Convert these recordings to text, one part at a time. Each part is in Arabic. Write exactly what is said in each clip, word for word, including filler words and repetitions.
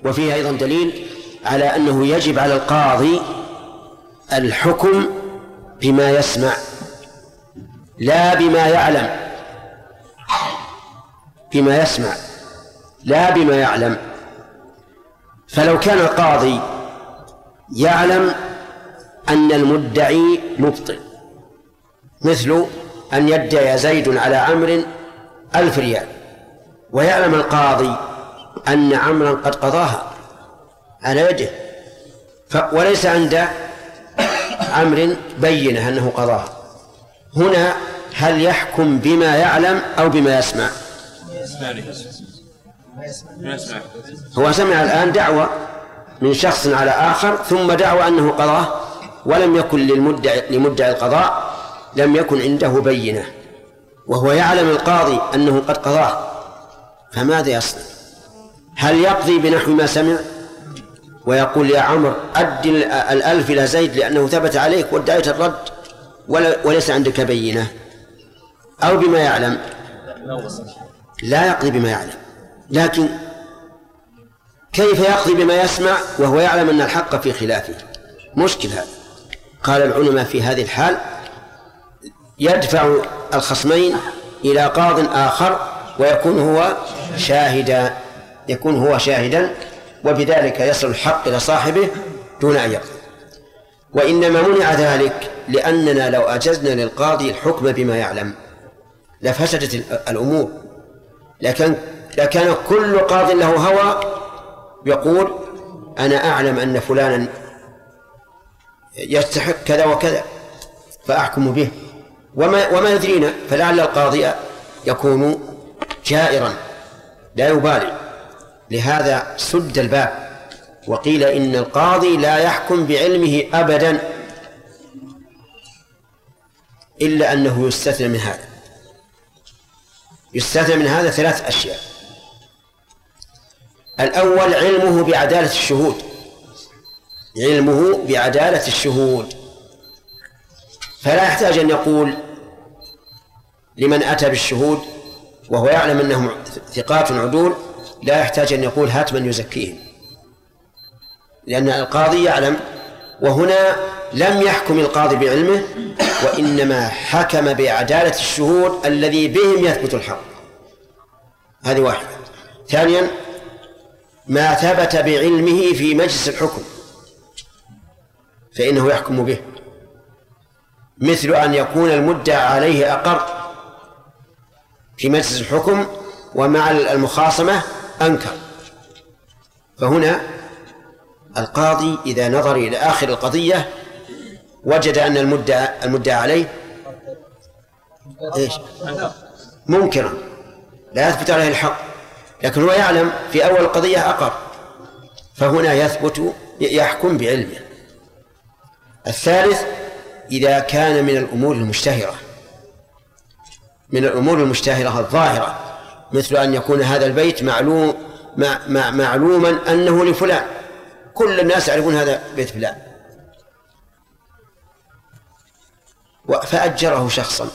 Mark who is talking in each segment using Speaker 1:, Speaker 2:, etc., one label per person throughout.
Speaker 1: وفيه أيضا دليل على أنه يجب على القاضي الحكم بما يسمع لا بما يعلم، بما يسمع لا بما يعلم. فلو كان القاضي يعلم أن المدعي مبطل، مثل أن يدعي زيد على عمرو ألف ريال، ويعلم القاضي أن عمرا قد قضاها على يده، وليس عند عمرو بينة أنه قضاها، هنا هل يحكم بما يعلم أو بما يسمع؟ هو سمع الآن دعوة من شخص على آخر، ثم دعوى أنه قضاه، ولم يكن للمدعي لمدعي القضاء لم يكن عنده بينة، وهو يعلم القاضي أنه قد قضاه، فماذا يصنع؟ هل يقضي بنحو ما سمع ويقول يا عمر أدي الألف إلى زيد لأنه ثبت عليك وادعيت الرد وليس عندك بينة، أو بما يعلم؟ لا يقضي بما يعلم. لكن كيف يقضي بما يسمع وهو يعلم أن الحق في خلافه؟ مشكل هذا. قال العلماء في هذه الحال يدفع الخصمين إلى قاض آخر ويكون هو شاهدا، يكون هو شاهدا وبذلك يصل الحق إلى صاحبه دون أن يقضي. وإنما منع ذلك لأننا لو أجزنا للقاضي الحكم بما يعلم لفسدت الأمور، لكن لكان كل قاض له هوى يقول أنا أعلم أن فلانا يستحق كذا وكذا فأحكم به، وما, وما يدرينا، فلعل القاضي يكون جائرا لا يبالي. لهذا سد الباب وقيل إن القاضي لا يحكم بعلمه أبدا، إلا أنه يستثنى من هذا. يستثنى من هذا ثلاث أشياء: الأول علمه بعدالة الشهود، علمه بعدالة الشهود، فلا يحتاج أن يقول لمن أتى بالشهود وهو يعلم أنهم ثقات عدول، لا يحتاج أن يقول هات من يزكيهم، لأن القاضي يعلم. وهنا لم يحكم القاضي بعلمه، وإنما حكم بعدالة الشهود الذي بهم يثبت الحق. هذه واحدة. ثانيا ما ثبت بعلمه في مجلس الحكم فإنه يحكم به، مثل أن يكون المدعى عليه أقر في مجلس الحكم ومع المخاصمة أنكر، فهنا القاضي إذا نظر إلى آخر القضية وجد أن المدعى المدعى عليه إيش؟ منكرا لا يثبت عليه الحق، لكن هو يعلم في أول القضية أقر، فهنا يثبت يحكم بعلمه. الثالث إذا كان من الأمور المشتهرة، من الأمور المشتهرة الظاهرة، مثل أن يكون هذا البيت معلوم مع معلوما أنه لفلان، كل الناس يعرفون هذا بيت فلان، فأجره شخصا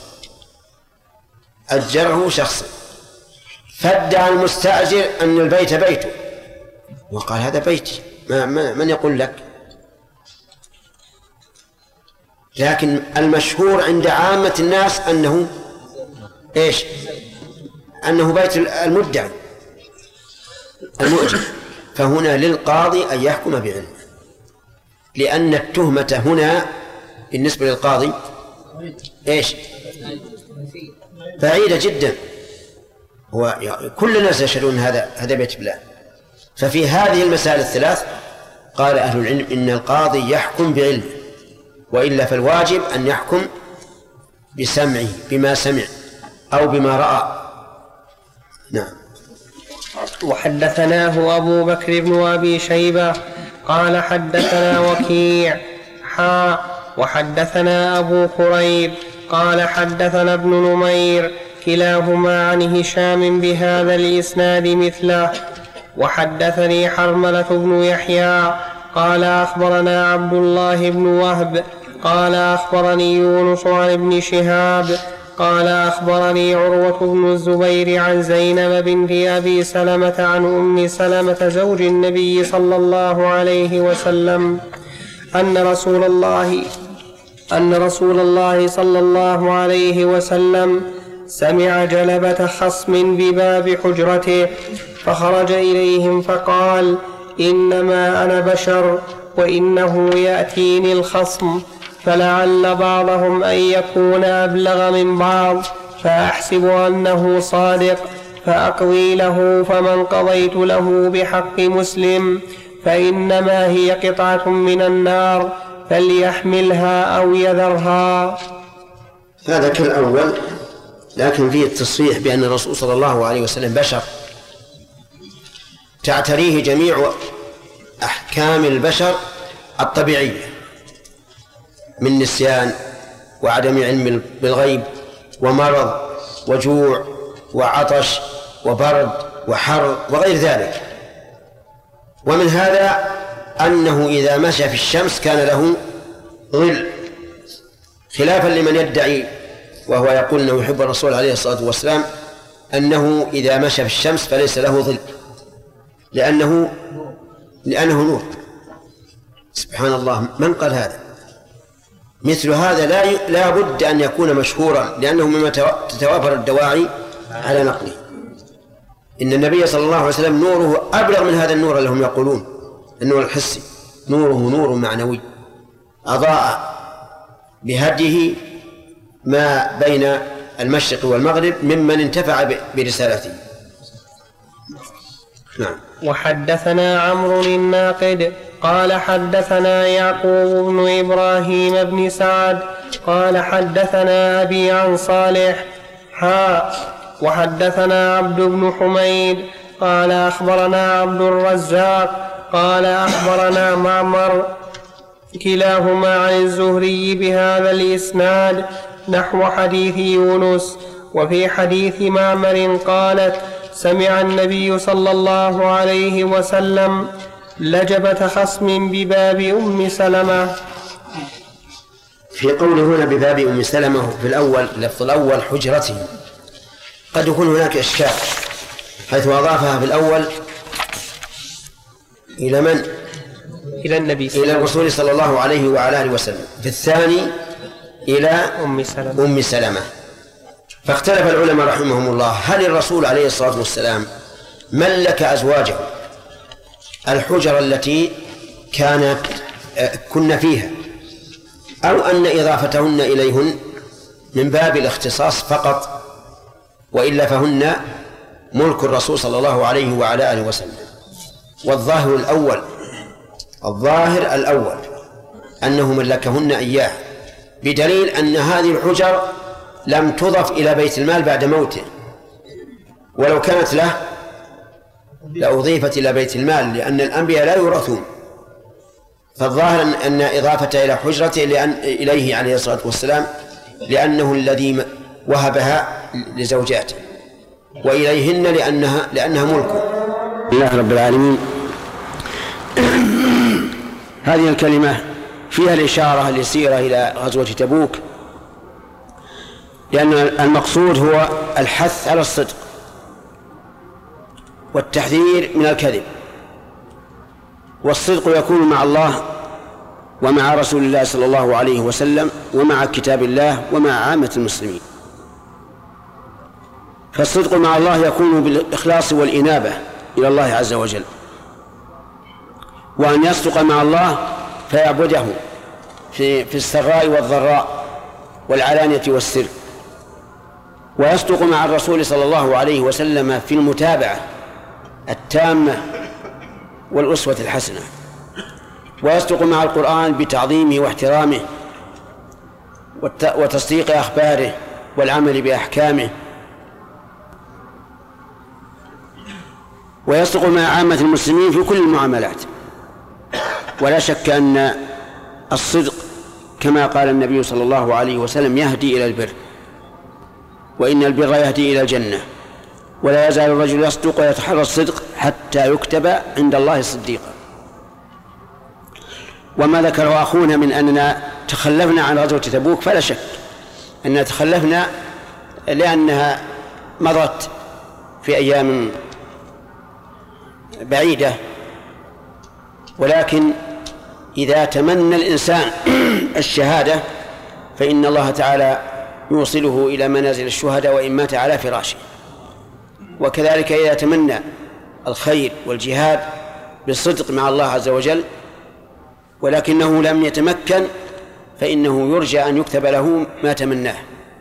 Speaker 1: أجره شخصا فادعى المستأجر أن البيت بيته وقال هذا بيتي، ما من يقول لك؟ لكن المشهور عند عامة الناس أنه إيش؟ أنه بيت المدعي المؤجر، فهنا للقاضي أن يحكم بعلمه، لأن التهمة هنا بالنسبة للقاضي إيش؟ بعيدة جدا، هو كل الناس يشهدون هذا هذا بيت فلان. ففي هذه المسائل الثلاث قال أهل العلم إن القاضي يحكم بعلمه، وإلا فالواجب أن يحكم بسمعه بما سمع أو بما رأى. نعم.
Speaker 2: وحدثناه أبو بكر بن أبي شيبة قال حدثنا وكيع حا وحدثنا أبو كريب قال حدثنا ابن نمير كلاهما عن هشام بهذا الإسناد مثله. وحدثني حرملة بن يحيى قال أخبرنا عبد الله بن وهب قال أخبرني يونس عن ابن شهاب قال أخبرني عروة بن الزبير عن زينب بنت أبي سلمة عن أم سلمة زوج النبي صلى الله عليه وسلم أن رسول الله أن رسول الله صلى الله عليه وسلم سمع جلبة خصم بباب حجرته فخرج إليهم فقال: إنما أنا بشر وإنه يأتيني الخصم فلعل بعضهم أن يكون أبلغ من بعض فأحسب أنه صادق فأقضي له، فمن قضيت له بحق مسلم فإنما هي قطعة من النار فليحملها أو يذرها.
Speaker 1: هذا كالأول، لكن فيه التصريح بأن الرسول صلى الله عليه وسلم بشر تعتريه جميع أحكام البشر الطبيعية من نسيان وعدم علم بالغيب ومرض وجوع وعطش وبرد وحر وغير ذلك. ومن هذا أنه إذا مشى في الشمس كان له ظل، خلافا لمن يدعي وهو يقول أنه يحب الرسول عليه الصلاة والسلام أنه إذا مشى في الشمس فليس له ظل لأنه لأنه نور. سبحان الله، من قال هذا؟ مثل هذا لا لا بد أن يكون مشهورا، لأنه مما تتوافر الدواعي على نقله. إن النبي صلى الله عليه وسلم نوره أبلغ من هذا النور اللي هم يقولون النور الحسي، نوره نور معنوي أضاء بهديه ما بين المشرق والمغرب ممن انتفع برسالته. نعم.
Speaker 2: وحدثنا عمرو الناقد قال حدثنا يعقوب بن إبراهيم بن سعد قال حدثنا أبي عن صالح حاء وحدثنا عبد بن حميد قال أخبرنا عبد الرزاق قال أخبرنا معمر كلاهما عن الزهري بهذا الإسناد نحو حديث يونس. وفي حديث معمر قالت: سمع النبي صلى الله عليه وسلم لجبة خصم بباب أم سلمة.
Speaker 1: في قوله هنا بباب أم سلمة في الأول اللفظ الأول حجرته قد يكون هناك إشكال، حيث أضافها في الأول إلى من؟
Speaker 2: إلى النبي
Speaker 1: إلى الرسول صلى الله عليه وعلى آله وسلم، في الثاني إلى
Speaker 2: أم سلمة.
Speaker 1: أم سلمة. فاختلف العلماء رحمهم الله هل الرسول عليه الصلاة والسلام ملك أزواجه الحجر التي كانت كن فيها، أو أن إضافتهن إليهن من باب الاختصاص فقط، وإلا فهن ملك الرسول صلى الله عليه وعلى آله وسلم. والظاهر الأول الظاهر الأول أنه ملكهن إياه، بدليل أن هذه الحجر لم تضف إلى بيت المال بعد موته، ولو كانت له لأضيفت إلى بيت المال، لأن الأنبياء لا يورثون. فالظاهر أن إضافة إلى حجرته لأن إليه عليه الصلاة والسلام لأنه الذي وهبها لزوجاته، وإليهن لأنها لأنها ملكه.
Speaker 3: الله رب العالمين. هذه الكلمة فيها الإشارة اليسيرة إلى غزوة تبوك، لأن المقصود هو الحث على الصدق والتحذير من الكذب، والصدق يكون مع الله ومع رسول الله صلى الله عليه وسلم ومع كتاب الله ومع عامة المسلمين. فالصدق مع الله يكون بالإخلاص والإنابة إلى الله عز وجل، وأن يصدق مع الله فيعبده في في السراء والضراء والعلانية والسر، ويصدق مع الرسول صلى الله عليه وسلم في المتابعة التامة والأسوة الحسنة، ويصدق مع القرآن بتعظيمه واحترامه وتصديق أخباره والعمل بأحكامه، ويصدق مع عامة المسلمين في كل المعاملات. ولا شك أن الصدق كما قال النبي صلى الله عليه وسلم يهدي إلى البر، وإن البر يهدي إلى الجنة، ولا يزال الرجل يصدق ويتحرى الصدق حتى يكتب عند الله صديقا. وما ذكره أخونا من أننا تخلفنا عن غزوة تبوك فلا شك أننا تخلفنا لأنها مضت في أيام بعيدة، ولكن إذا تمنى الإنسان الشهادة فإن الله تعالى يوصله إلى منازل الشهداء وإن مات على فراشه. وكذلك إذا تمنى الخير والجهاد بالصدق مع الله عز وجل ولكنه لم يتمكن فإنه يرجى أن يكتب له ما تمناه.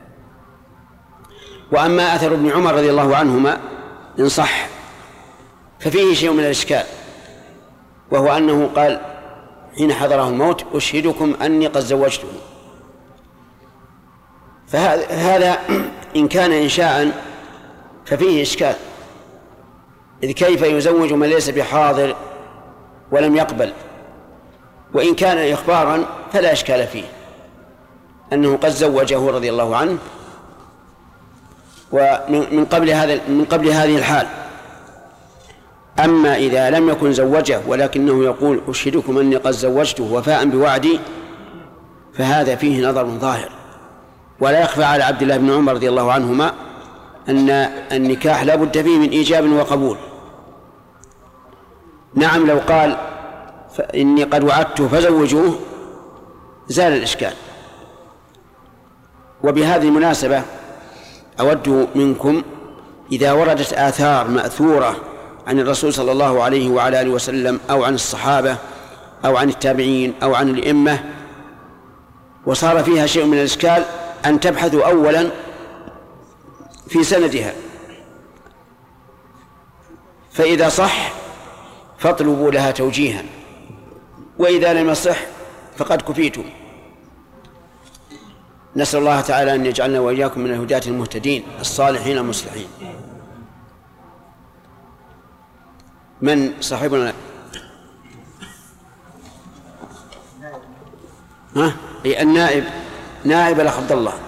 Speaker 3: وأما أثر ابن عمر رضي الله عنهما إن صح ففيه شيء من الإشكال، وهو أنه قال حين حضره الموت أشهدكم أني قد زوجته. فهذا إن كان إنشاء ففيه إشكال، إذ كيف يزوج من ليس بحاضر ولم يقبل؟ وإن كان إخبارا فلا إشكال فيه أنه قد زوجه رضي الله عنه ومن قبل هذا من قبل هذه الحال. أما إذا لم يكن زوجه ولكنه يقول أشهدكم أني قد زوجته وفاء بوعدي فهذا فيه نظر ظاهر. ولا يخفى على عبد الله بن عمر رضي الله عنهما أن النكاح لا بد فيه من إيجاب وقبول. نعم لو قال إني قد وعدته فزوجوه زال الإشكال. وبهذه المناسبة أود منكم إذا وردت آثار مأثورة عن الرسول صلى الله عليه وعلى آله وسلم أو عن الصحابة أو عن التابعين أو عن الأئمة وصار فيها شيء من الإشكال أن تبحثوا أولا في سندها، فإذا صح فاطلبوا لها توجيها، وإذا لم يصح فقد كفيتم. نسأل الله تعالى أن يجعلنا وإياكم من الهداة المهتدين الصالحين المصلحين. من صاحبنا؟ ها؟ أي النائب، نائب الأخ عبد الله.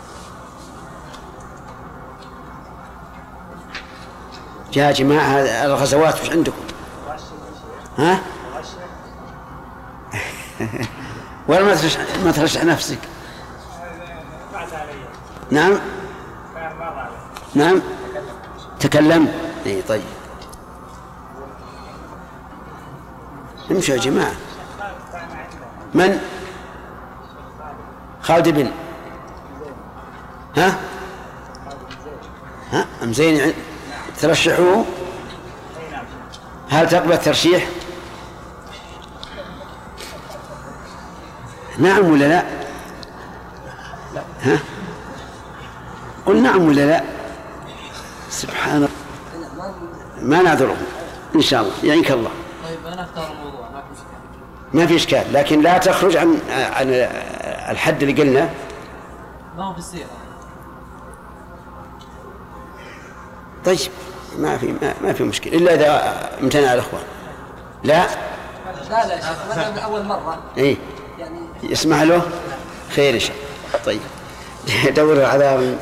Speaker 3: يا جماعة الغزوات وش عندكم؟ ها؟ ولا ما ترشح ما ترشح نفسك؟ نعم نعم تكلم. اي طيب امشوا يا جماعة. من؟ خالد بن ها ها أم زين ترشحوه؟ هل تقبل الترشيح؟ نعم ولا لا؟ ها قل نعم ولا لا؟ سبحان الله ما نعذره إن شاء الله يعينك الله.
Speaker 4: طيب أنا أختار الموضوع
Speaker 3: ما في إشكال، لكن لا تخرج عن عن الحد اللي قلنا.
Speaker 4: ما هو في السيرة.
Speaker 3: طيب ما في ما, ما في مشكلة إلا إذا امتنع الأخوان. لا
Speaker 4: لا لا شيخ من أول مرة.
Speaker 3: إيه
Speaker 4: يعني
Speaker 3: يسمح له خير إن شاء الله. طيب دور على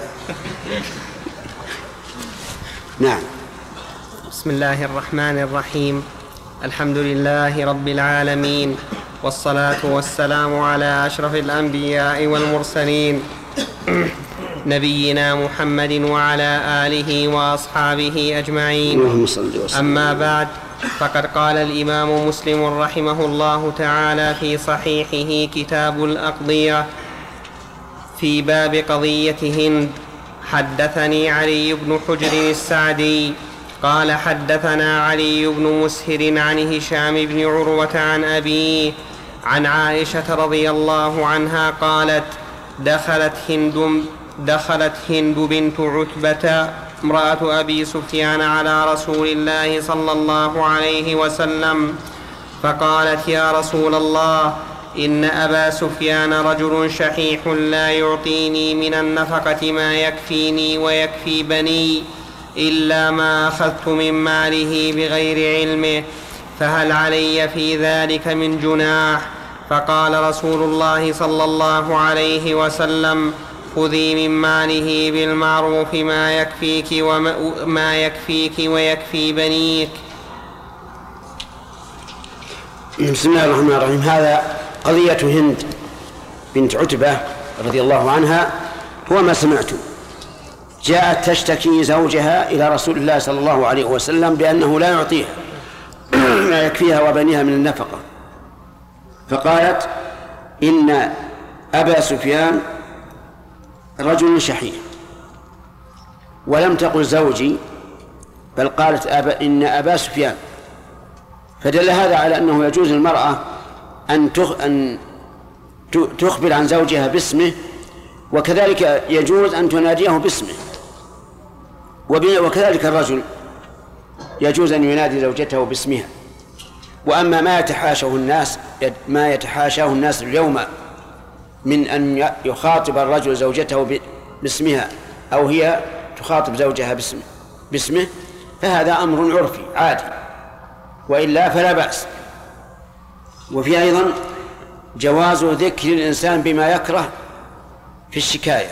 Speaker 3: نعم.
Speaker 2: بسم الله الرحمن الرحيم. الحمد لله رب العالمين، والصلاة والسلام على أشرف الأنبياء والمرسلين نبينا محمد وعلى آله وأصحابه أجمعين. أما بعد، فقد قال الإمام مسلم رحمه الله تعالى في صحيحه كتاب الأقضية في باب قضية هند: حدثني علي بن حجر السعدي قال حدثنا علي بن مسهر عن هشام بن عروة عن أبيه عن عائشة رضي الله عنها قالت: دخلت هند دخلت هند بنت عتبة امرأة أبي سفيان على رسول الله صلى الله عليه وسلم فقالت: يا رسول الله، إن أبا سفيان رجل شحيح لا يعطيني من النفقة ما يكفيني ويكفي بني إلا ما أخذت من ماله بغير علمه، فهل علي في ذلك من جناح؟ فقال رسول الله صلى الله عليه وسلم: خذي من ماله بالمعروف ما يكفيك وما يكفيك ويكفي بنيك.
Speaker 3: بسم الله الرحمن الرحيم. هذا قضية هند بنت عتبة رضي الله عنها هو ما سمعتم، جاءت تشتكي زوجها إلى رسول الله صلى الله عليه وسلم بأنه لا يعطيها ما يكفيها وبنيها من النفقة، فقالت إن أبا سفيان رجل شحيح، ولم تقل زوجي بل قالت أبا إن أبا سفيان، فدل هذا على أنه يجوز للمرأة أن أن تخبر عن زوجها باسمه، وكذلك يجوز أن تناديه باسمه، وكذلك الرجل يجوز أن ينادي زوجته باسمها. وأما ما يتحاشاه الناس ما يتحاشاه الناس اليوم من أن يخاطب الرجل زوجته باسمها أو هي تخاطب زوجها باسمه باسمه فهذا أمر عرفي عادي، وإلا فلا بأس. وفي أيضا جواز ذكر الإنسان بما يكره في الشكاية،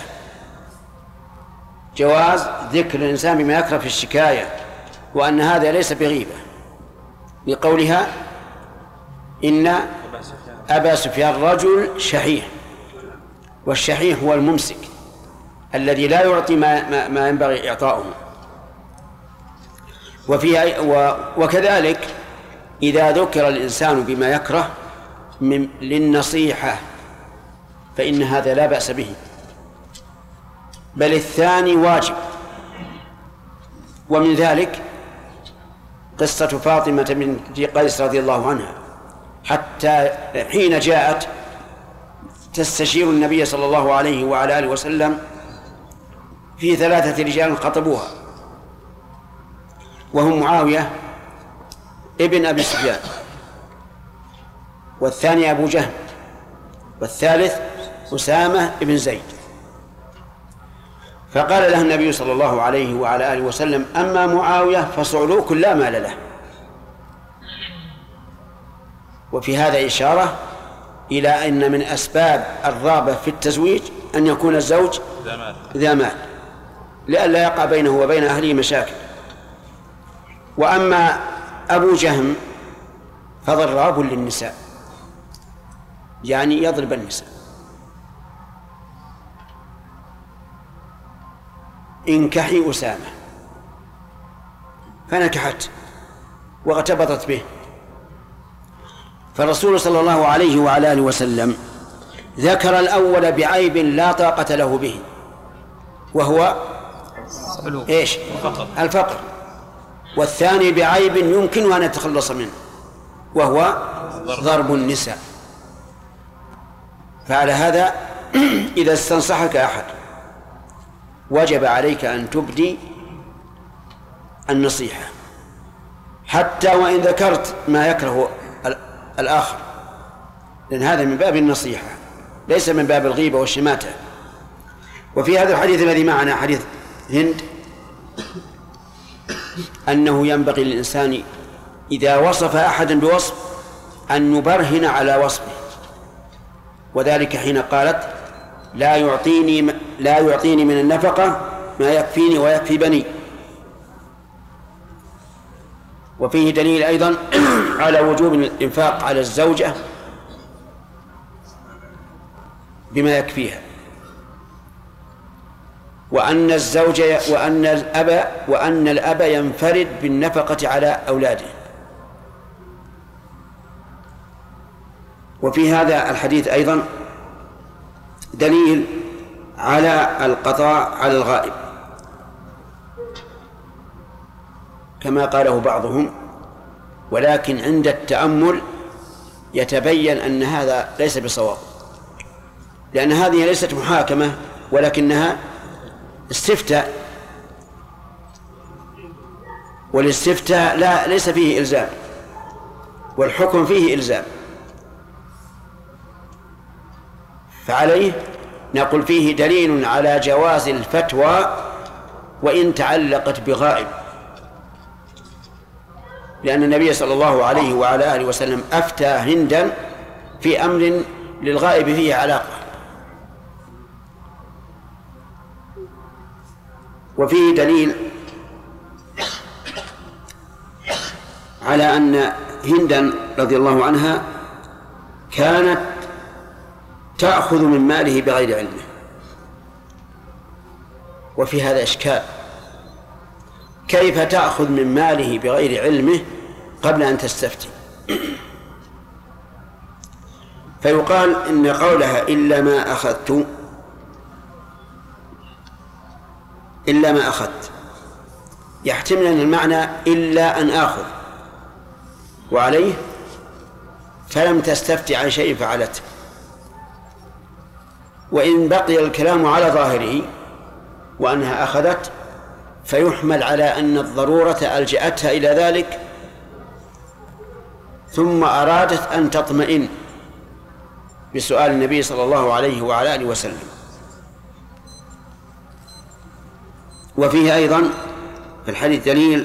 Speaker 3: جواز ذكر الإنسان بما يكره في الشكاية، وأن هذا ليس بغيبة، لقولها إن أبا سفيان رجل شحيح، والشحيح هو الممسك الذي لا يعطي ما, ما, ما ينبغي إعطاؤه. وفي وكذلك إذا ذكر الإنسان بما يكره من للنصيحة فإن هذا لا بأس به، بل الثاني واجب. ومن ذلك قصة فاطمة بنت قيس رضي الله عنها، حتى حين جاءت تستشير النبي صلى الله عليه وعلى آله وسلم في ثلاثة رجال خطبوها، وهم معاوية ابن أبي سفيان، والثاني أبو جهم، والثالث أسامة ابن زيد. فقال له النبي صلى الله عليه وعلى آله وسلم: أما معاوية فصعلوك لا مال له. وفي هذا إشارة إلى أن من أسباب الرغبة في التزويج أن يكون الزوج ذا مال لئلا يقع بينه وبين أهله مشاكل. وأما أبو جهم فضراب للنساء، يعني يضرب النساء. انكحي أسامة، فنكحت واغتبطت به، فالرسول صلى الله عليه وعلى آله وسلم ذكر الأول بعيب لا طاقة له به، وهو إيش؟ الفقر، والثاني بعيب يمكن أن يتخلص منه، وهو ضرب النساء. فعلى هذا إذا استنصحك أحد وجب عليك أن تبدي النصيحة، حتى وإن ذكرت ما يكره الآخر، لأن هذا من باب النصيحة ليس من باب الغيبة والشماتة. وفي هذا الحديث الذي معنا حديث هند أنه ينبغي للإنسان إذا وصف أحدا بوصف أن يبرهن على وصفه، وذلك حين قالت: لا يعطيني لا يعطيني من النفقة ما يكفيني ويكفي بني. وفيه دليل أيضا على وجوب الإنفاق على الزوجة بما يكفيها، وأن الزوج وأن الأب وأن الأب ينفرد بالنفقة على أولاده. وفي هذا الحديث أيضا دليل على القضاء على الغائب، كما قاله بعضهم، ولكن عند التأمل يتبين أن هذا ليس بصواب، لأن هذه ليست محاكمة ولكنها استفتاء، والاستفتاء لا ليس فيه إلزام، والحكم فيه إلزام، فعليه نقول فيه دليل على جواز الفتوى وإن تعلقت بغائب، لأن النبي صلى الله عليه وعلى آله وسلم أفتى هندا في أمر للغائب فيه علاقة. وفيه دليل على أن هندا رضي الله عنها كانت تأخذ من ماله بغير علمه، وفي هذا إشكال، كيف تأخذ من ماله بغير علمه قبل أن تستفتي؟ فيقال إن قولها إلا ما أخذت إلا ما أخذت يحتمل أن المعنى إلا أن آخذ، وعليه فلم تستفتي عن شيء فعلته. وإن بقي الكلام على ظاهره وأنها أخذت فيحمل على أن الضرورة ألجأتها إلى ذلك ثم أرادت أن تطمئن بسؤال النبي صلى الله عليه وعلى آله وسلم. وفيه أيضا في الحديث دليل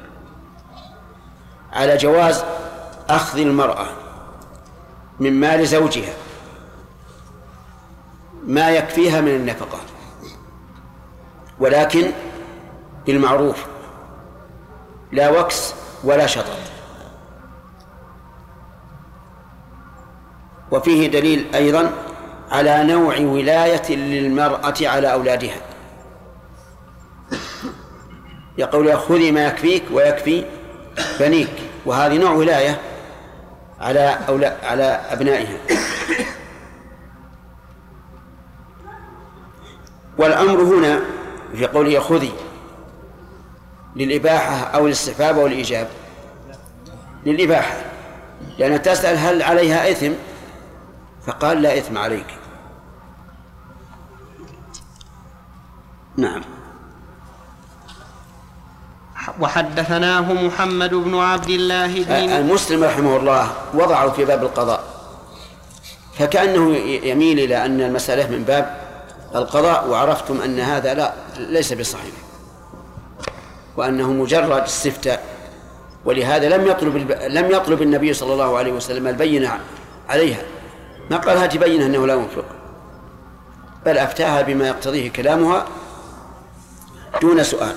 Speaker 3: على جواز أخذ المرأة من مال زوجها ما يكفيها من النفقة، ولكن بالمعروف لا وكس ولا شطط. وفيه دليل أيضا على نوع ولاية للمرأة على أولادها، يقول خذي ما يكفيك ويكفي بنيك، وهذه نوع ولاية على أولا على أبنائها. والأمر هنا في قوله خذي للإباحة أو الاستحباب أو الإيجاب؟ للإباحة، لأن تسأل هل عليها إثم، فقال لا إثم عليك. نعم.
Speaker 2: وحدثناه محمد بن عبد الله بن
Speaker 3: المسلم رحمه الله وضعه في باب القضاء، فكأنه يميل إلى أن المسألة من باب القضاء، وعرفتم أن هذا لا ليس بصحيح، وأنه مجرد استفتاء. ولهذا لم يطلب لم يطلب النبي صلى الله عليه وسلم البينة عليها، ما قال هات بينة أنه لا ينفق، بل أفتاها بما يقتضيه كلامها دون سؤال.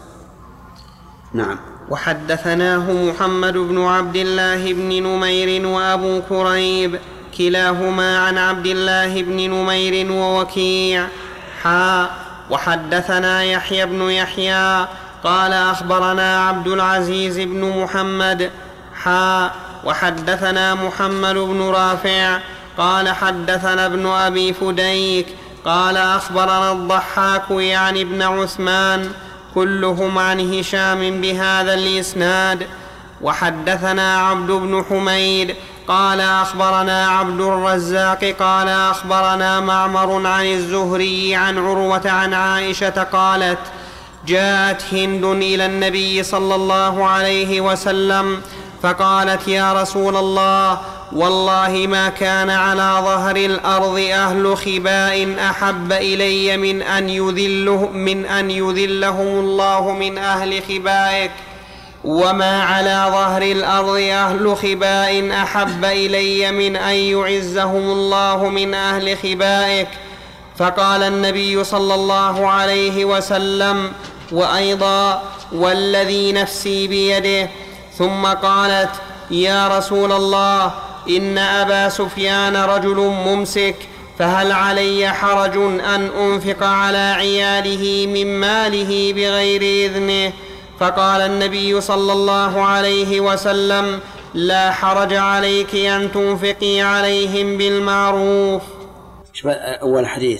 Speaker 3: نعم.
Speaker 2: وحدثناه محمد بن عبد الله بن نمير وأبو كريب كلاهما عن عبد الله بن نمير ووكيع حا وحدثنا يحيى بن يحيى قال أخبرنا عبد العزيز بن محمد حا وحدثنا محمد بن رافع قال حدثنا ابن أبي فديك قال أخبرنا الضحاك يعني ابن عثمان كلهم عن هشام بهذا الإسناد. وحدثنا عبد بن حميد قال أخبرنا عبد الرزاق قال أخبرنا معمر عن الزهري عن عروة عن عائشة قالت جاءت هند إلى النبي صلى الله عليه وسلم فقالت يا رسول الله والله ما كان على ظهر الأرض أهل خباء أحب إلي من أن يذله من أن يذلهم الله من أهل خبائك، وما على ظهر الأرض أهل خباء أحب إلي من أن يعزهم الله من أهل خبائك. فقال النبي صلى الله عليه وسلم وأيضا والذي نفسي بيده. ثم قالت يا رسول الله إن أبا سفيان رجل ممسك، فهل علي حرج أن أنفق على عياله من ماله بغير إذنه؟ فقال النبي صلى الله عليه وسلم لا حرج عليك أن تنفقي عليهم بالمعروف.
Speaker 3: أول حديث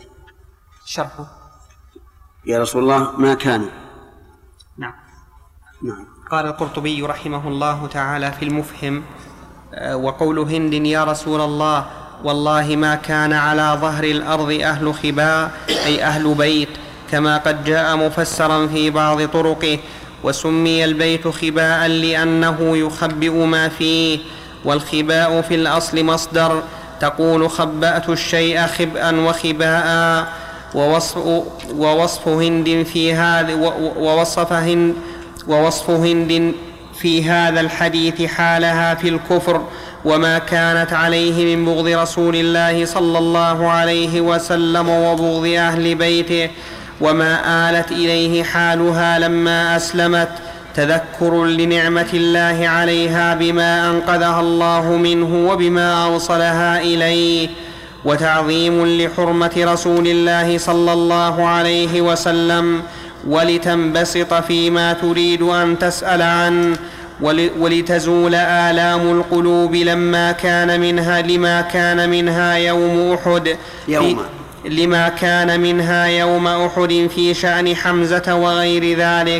Speaker 2: شرحه
Speaker 3: يا رسول الله ما كان.
Speaker 2: نعم.
Speaker 3: نعم.
Speaker 2: قال القرطبي رحمه الله تعالى في المفهم وقول هند يا رسول الله والله ما كان على ظهر الأرض أهل خباء أي أهل بيت، كما قد جاء مفسرا في بعض طرقه. وسمي البيت خباء لأنه يخبئ ما فيه، والخباء في الأصل مصدر، تقول خبأت الشيء خبئا وخباء. ووصف, ووصف هند في هذا ووصف هند ووصف هند في هذا الحديث حالها في الكفر وما كانت عليه من بغض رسول الله صلى الله عليه وسلم وبغض أهل بيته، وما آلت إليه حالها لما أسلمت تذكر لنعمة الله عليها بما أنقذها الله منه وبما أوصلها إليه. وتعظيم لحرمة رسول الله صلى الله عليه وسلم، ولتنبسط فيما تريد أن تسأل عنه، ولتزول آلام القلوب لما كان منها لما كان منها يوم أحد
Speaker 3: يوم
Speaker 2: لما كان منها يوم أحد في شأن حمزة وغير ذلك.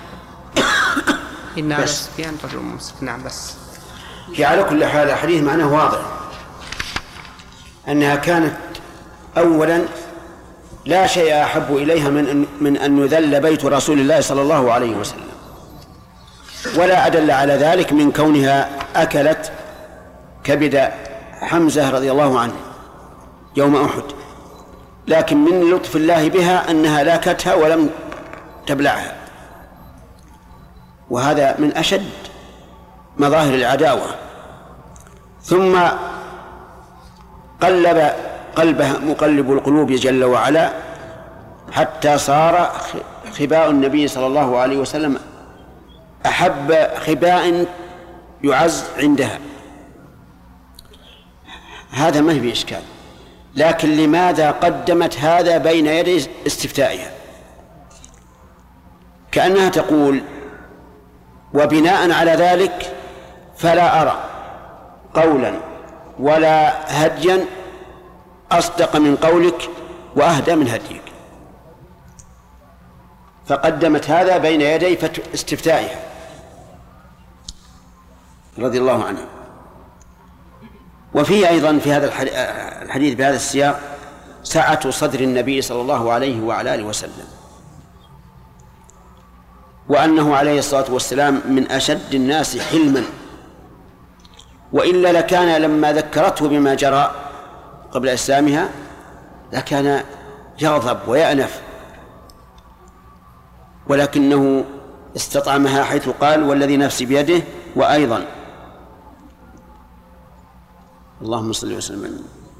Speaker 2: إن بس في أن رجل ممسك. نعم بس
Speaker 3: في على كل حال الحديث معناه واضح أنها كانت أولا لا شيء أحب إليها من أن, من أن يذل بيت رسول الله صلى الله عليه وسلم، ولا أدل على ذلك من كونها أكلت كبد حمزة رضي الله عنه يوم أحد، لكن من لطف الله بها أنها لاكتها ولم تبلعها، وهذا من أشد مظاهر العداوة. ثم قلب قلبها مقلب القلوب جل وعلا حتى صار خباء النبي صلى الله عليه وسلم أحب خباء يعز عندها. هذا ما في إشكال، لكن لماذا قدمت هذا بين يدي استفتائها؟ كأنها تقول وبناء على ذلك فلا أرى قولا ولا هديا أصدق من قولك وأهدى من هديك، فقدمت هذا بين يدي استفتائها رضي الله عنها. وفي أيضا في هذا الحديث بهذا السياق سعة صدر النبي صلى الله عليه وعلى آله وسلم، وأنه عليه الصلاة والسلام من أشد الناس حلما، وإلا لكان لما ذكرته بما جرى قبل إسلامها لكان يغضب ويأنف، ولكنه استطعمها حيث قال والذي نفسي بيده. وأيضا اللهم صل وسلم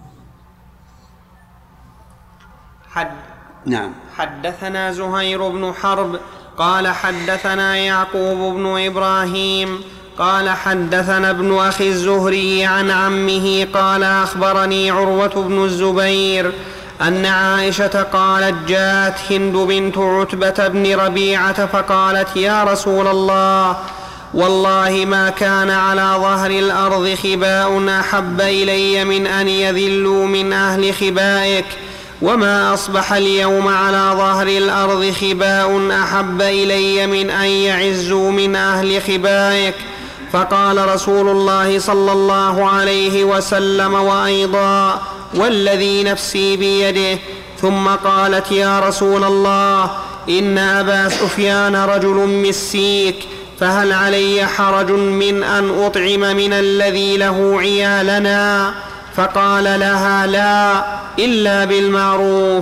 Speaker 2: حد
Speaker 3: نعم
Speaker 2: حدثنا زهير بن حرب قال حدثنا يعقوب بن إبراهيم قال حدثنا ابن أخي الزهري عن عمه قال أخبرني عروة بن الزبير أن عائشة قالت جاءت هند بنت عتبة بن ربيعة فقالت يا رسول الله والله ما كان على ظهر الأرض خباء أحب إلي من أن يذلوا من أهل خبائك، وما أصبح اليوم على ظهر الأرض خباء أحب إلي من أن يعزوا من أهل خبائك. فقال رسول الله صلى الله عليه وسلم وأيضا والذي نفسي بيده. ثم قالت يا رسول الله إن أبا سفيان رجل مسيك، فهل علي حرج من أن أطعم من الذي له عيالنا؟ فقال لها لا إلا بالمعروف.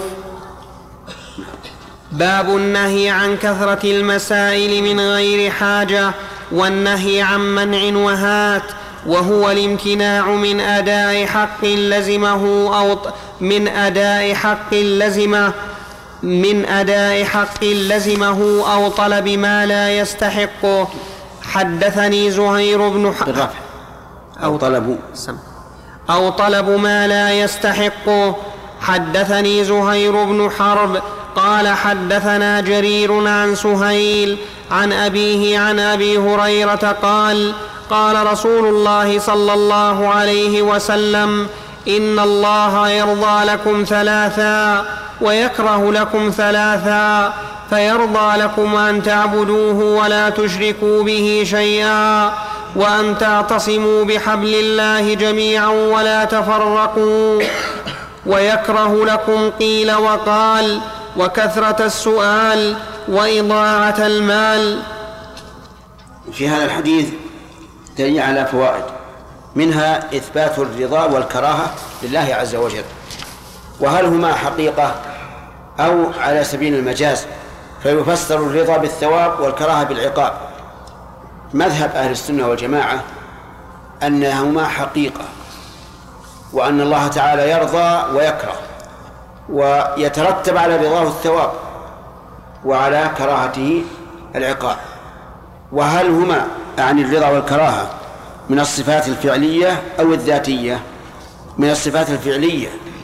Speaker 2: باب النهي عن كثرة المسائل من غير حاجة والنهي عن منع وهات، وهو الامتناع من أداء حق لزمه أو من أداء حق لزمه من أداء حق لزمه أو طلب ما لا يستحقه. حدثني زهير بن حرب
Speaker 3: أو طلب
Speaker 2: أو طلب ما لا يستحقه. حدثني زهير بن حرب قال حدثنا جرير عن سهيل عن أبيه عن أبي هريرة قال قال رسول الله صلى الله عليه وسلم إن الله يرضى لكم ثلاثا ويكره لكم ثلاثا، فيرضى لكم أن تعبدوه ولا تشركوا به شيئا، وأن تعتصموا بحبل الله جميعا ولا تفرقوا، ويكره لكم قيل وقال وكثرة السؤال وإضاعة المال.
Speaker 3: في هذا الحديث دليل على فوائد، منها إثبات الرضا والكراهة لله عز وجل، وهل هما حقيقة أو على سبيل المجاز، فيفسر الرضا بالثواب والكراهة بالعقاب. مذهب أهل السنة والجماعة أنهما حقيقة، وأن الله تعالى يرضى ويكره، ويترتب على رضاه الثواب وعلى كراهته العقاب. وهل هما عن الرضا والكراهة من الصفات الفعلية أو الذاتية؟ من الصفات الفعلية،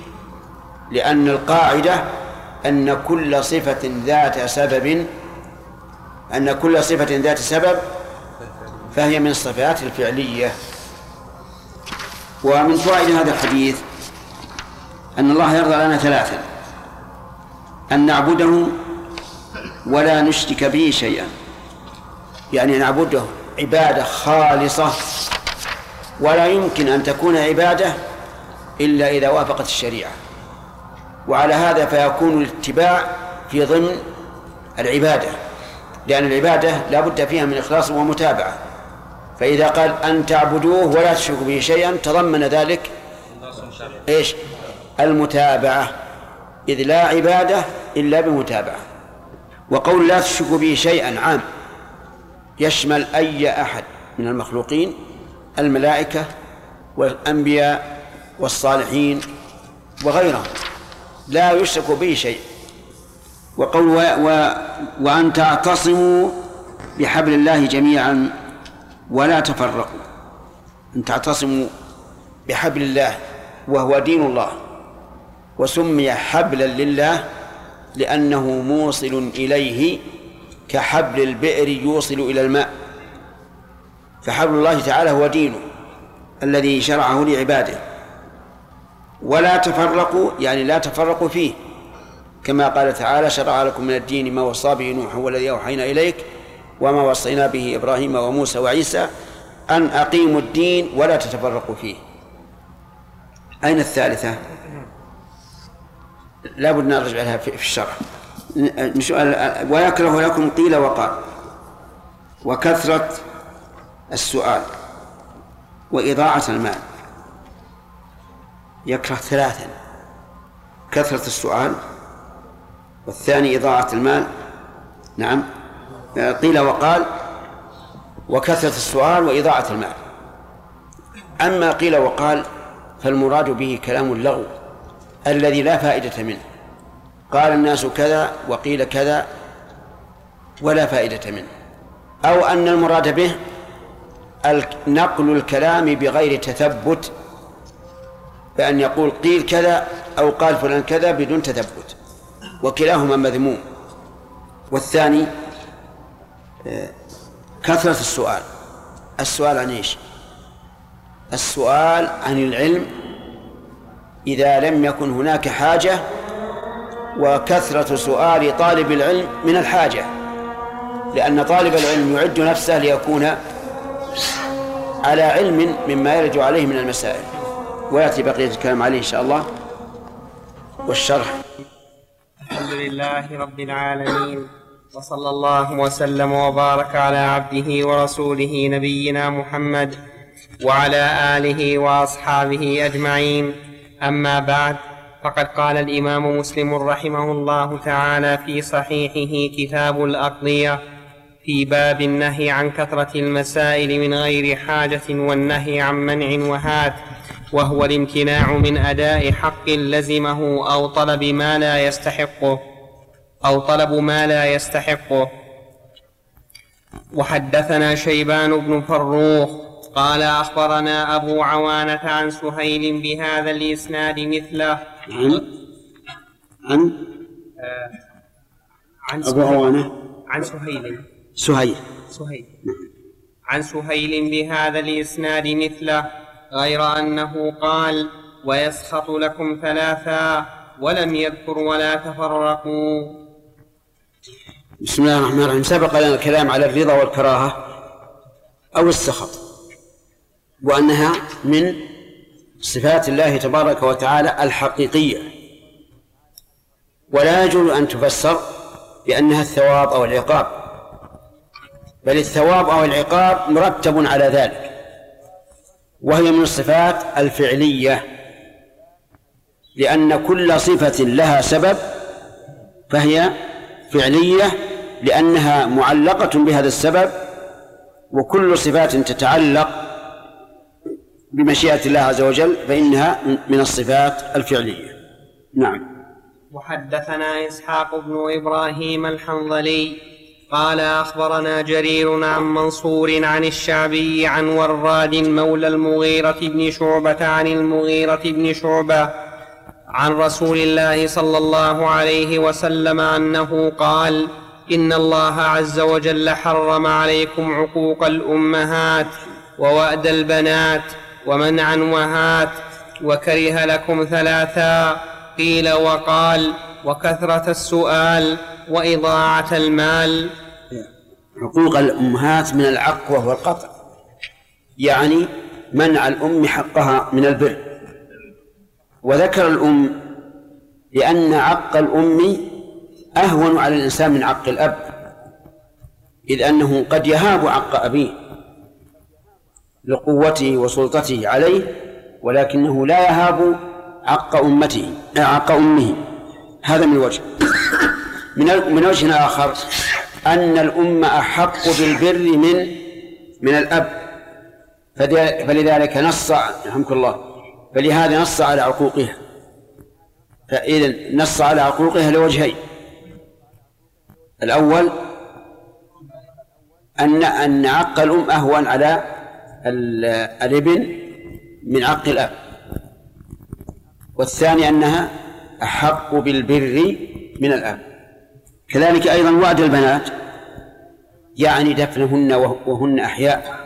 Speaker 3: لأن القاعدة أن كل صفة ذات سبب أن كل صفة ذات سبب فهي من الصفات الفعلية. ومن فوائد هذا الحديث أن الله يرضى لنا ثلاثا: أن نعبده ولا نشرك به شيئا، يعني نعبده عبادة خالصة ولا يمكن أن تكون عبادة إلا إذا وافقت الشريعة، وعلى هذا فيكون الاتباع في ضمن العبادة، لأن العبادة لا بد فيها من إخلاص ومتابعة. فإذا قال أن تعبدوه ولا تشركوا به شيئا تضمن ذلك إيش؟ المتابعة، إذ لا عبادة إلا بمتابعة. وقول لا تشركوا به شيئا عام يشمل أي أحد من المخلوقين، الملائكة والأنبياء والصالحين وغيرهم لا يشرك به شيء. وقول و... و... وأن تعتصموا بحبل الله جميعا ولا تفرقوا، أن تعتصموا بحبل الله وهو دين الله، وسمي حبلا لله لأنه موصل إليه كحبل البئر يوصل إلى الماء، فحبل الله تعالى هو دينه الذي شرعه لعباده. ولا تفرقوا يعني لا تفرقوا فيه، كما قال تعالى: شرع لكم من الدين ما وصى به نوح والذي أوحينا إليك وما وصينا به إبراهيم وموسى وعيسى أن أقيموا الدين ولا تتفرقوا فيه. أين الثالثة؟ لا بد نرجع لها في الشرع. ويكره لكم قيل وقال وكثرة السؤال وإضاعة المال. يكره ثلاثا: كثرة السؤال، والثاني إضاعة المال. نعم، قيل وقال وكثرة السؤال وإضاعة المال. أما قيل وقال فالمراد به كلام اللغو الذي لا فائدة منه، قال الناس كذا وقيل كذا ولا فائدة منه، أو أن المراد به نقل الكلام بغير تثبت، بأن يقول قيل كذا أو قال فلان كذا بدون تثبت، وكلاهما مذموم. والثاني كثرة السؤال. السؤال عن إيش؟ السؤال عن العلم إذا لم يكن هناك حاجة، وكثرة سؤال طالب العلم من الحاجة، لأن طالب العلم يعد نفسه ليكون على علم مما يرد عليه من المسائل. ويأتي بقية الكلام عليه إن شاء الله والشرح.
Speaker 2: الحمد لله رب العالمين، وصلى الله وسلم وبارك على عبده ورسوله نبينا محمد وعلى آله وأصحابه أجمعين. أما بعد، فقد قال الإمام مسلم رحمه الله تعالى في صحيحه كتاب الأقضية في باب النهي عن كثرة المسائل من غير حاجة والنهي عن منع وهات، وهو الامتناع من أداء حق لزمه أو طلب ما لا يستحقه أو طلب ما لا يستحقه. وحدثنا شيبان بن فروخ قال أخبرنا أبو عوانة عن سهيل بهذا الإسناد مثله.
Speaker 3: عن عن
Speaker 2: آه عن
Speaker 3: أبو عوانة
Speaker 2: عن سهيل
Speaker 3: سهيل
Speaker 2: سهيل عن سهيل بهذا الإسناد مثله، غير أنه قال ويسخط لكم ثلاثا ولم يذكر ولا تفرقوا.
Speaker 3: بسم الله الرحمن الرحيم. سبق لنا الكلام على الرضا والكراهة أو السخط، وأنها من صفات الله تبارك وتعالى الحقيقية، ولا يجوز أن تفسر بأنها الثواب أو العقاب، بل الثواب أو العقاب مرتب على ذلك، وهي من الصفات الفعلية، لأن كل صفة لها سبب فهي فعلية لأنها معلقة بهذا السبب، وكل صفات تتعلق بمشيئة الله عز وجل فإنها من الصفات الفعلية. نعم.
Speaker 2: وحدثنا إسحاق بن إبراهيم الحنظلي قال أخبرنا جرير عن منصور عن الشعبي عن وراد مولى المغيرة بن شعبة عن المغيرة بن شعبة عن رسول الله صلى الله عليه وسلم أنه قال: إن الله عز وجل حرم عليكم عقوق الأمهات ووأد البنات ومنع وهات، وكره لكم ثلاثا، قيل وقال: وكثرة السؤال وإضاعة المال.
Speaker 3: عقوق الأمهات من العق وهو القطع، يعني منع الأم حقها من البر. وذكر الأم لأن عق الأم أهون على الإنسان من عق الأب، إذ أنه قد يهاب عق أبيه لقوته وسلطته عليه، ولكنه لا يهاب عق أمته عق أمه. هذا من وجه. من وجه آخر أن الأم أحق بالبر من من الأب، فلذلك نص رحمك الله فلهذا نص على عقوقها. فإذا نص على عقوقها لوجهين: الأول أن أن عق الأم أهون على الابن من عق الأب، والثاني أنها أحق بالبر من الأب. كذلك أيضا وعد البنات يعني دفنهن وهن أحياء،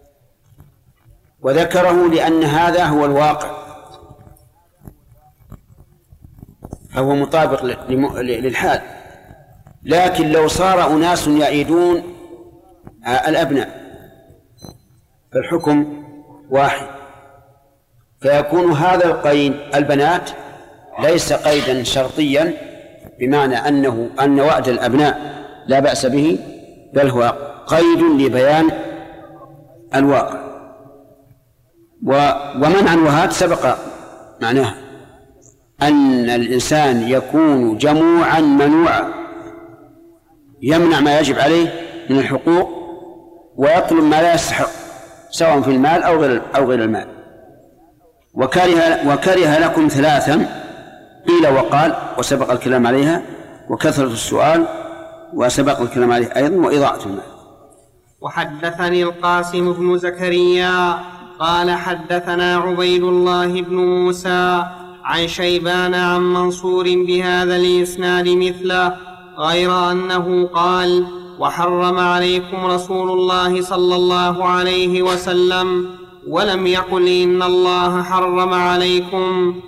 Speaker 3: وذكره لأن هذا هو الواقع، فهو مطابق للحال. لكن لو صار أناس يعيدون الأبناء فالحكم واحد، فيكون هذا القيد البنات ليس قيدا شرطيا، بمعنى أنه أن وعد الأبناء لا بأس به، بل هو قيد لبيان الواقع. ومنعا وهات سبق معناه أن الإنسان يكون جموعا منوعا، يمنع ما يجب عليه من الحقوق ويطلب ما لا يستحق، سواء في المال أو غير أو غير المال. وكره وكره لكم ثلاثا، قيل وقال وسبق الكلام عليها، وكثرة السؤال وسبق الكلام عليه أيضا، وإضاعة المال.
Speaker 2: وحدثني القاسم بن زكريا قال حدثنا عبيد الله بن موسى عن شيبان عن منصور بهذا الإسناد مثله، غير أنه قال: وحرم عليكم رسول الله صلى الله عليه وسلم، ولم يقل إن الله حرم عليكم.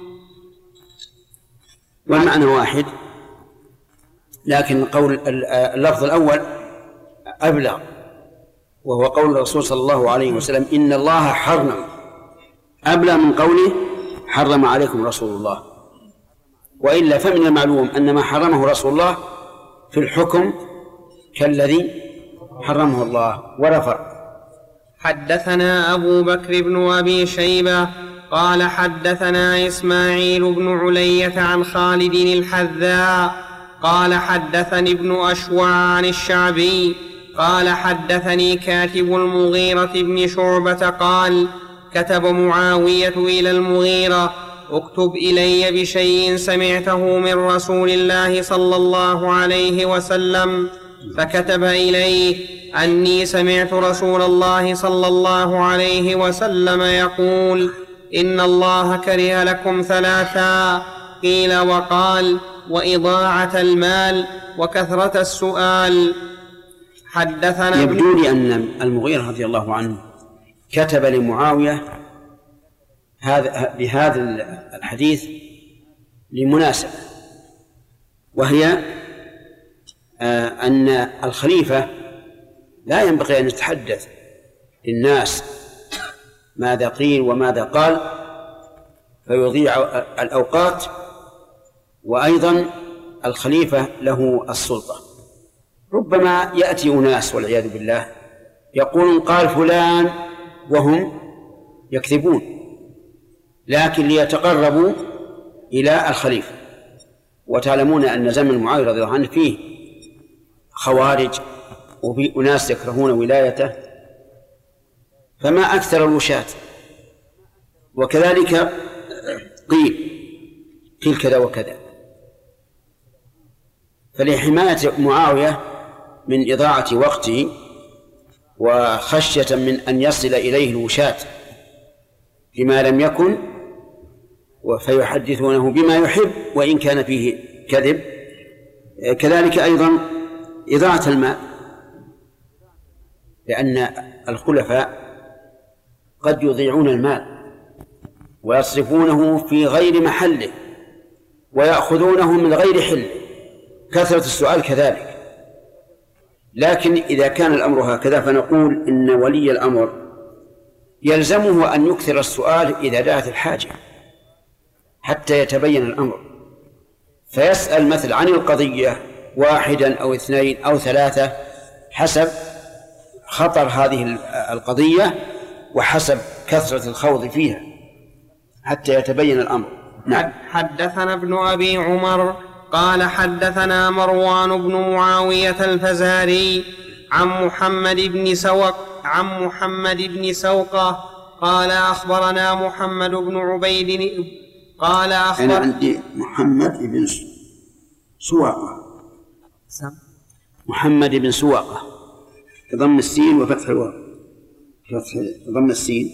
Speaker 3: والمعنى واحد، لكن قول اللفظ الأول أبلغ، وهو قول الرسول صلى الله عليه وسلم: إن الله حرم، أبلغ من قوله حرم عليكم رسول الله. وإلا فمن المعلوم أن ما حرمه رسول الله في الحكم كالذي حرمه الله، ولا فرق.
Speaker 2: حدثنا أبو بكر بن أبي شيبة قال حدثنا إسماعيل بن علية عن خالد الحذاء قال حدثني ابن أشوع عن الشعبي قال حدثني كاتب المغيرة بن شعبة قال: كتب معاوية إلى المغيرة: اكتب إلي بشيء سمعته من رسول الله صلى الله عليه وسلم. فكتب إليه: أني سمعت رسول الله صلى الله عليه وسلم يقول: إن الله كره لكم ثلاثا، قيل وقال: وإضاعة المال وكثرة السؤال. حدثنا
Speaker 3: يبدو لي أن المغيرة رضي الله عنه كتب لمعاوية هذا بهذا الحديث لمناسبة، وهي أن الخليفة لا ينبغي أن يتحدث للناس ماذا قيل وماذا قال فيضيع الأوقات، وأيضا الخليفة له السلطة. ربما يأتي أناس والعياذ بالله يقولون قال فلان وهم يكذبون، لكن ليتقربوا إلى الخليفة. وتعلمون أن زمن معاوية رضي الله عنه فيه خوارج وفي أناس يكرهون ولايته، فما أكثر الوشاة. وكذلك قيل قيل كذا وكذا، فلحماية معاوية من إضاعة وقته وخشية من أن يصل إليه الوشاة بما لم يكن، فيحدثونه بما يحب وإن كان فيه كذب. كذلك أيضا إضاعة المال، لأن الخلفاء قد يضيعون المال ويصرفونه في غير محله ويأخذونه من غير حل، كثرة السؤال كذلك. لكن إذا كان الأمر هكذا فنقول إن ولي الأمر يلزمه أن يكثر السؤال إذا دعت الحاجة حتى يتبين الأمر، فيسأل مثل عن القضية واحدا أو اثنين أو ثلاثة حسب خطر هذه القضية وحسب كثرة الخوض فيها حتى يتبين الأمر. نعم.
Speaker 2: حدثنا ابن أبي عمر قال حدثنا مروان بن معاوية الفزاري عن محمد بن سوق عن محمد بن سوقة قال أخبرنا محمد بن عبيد قال أخبر
Speaker 3: أنا عندي محمد بن سواقة، محمد بن سواقة ضم السين وفتح الواو، ضم السين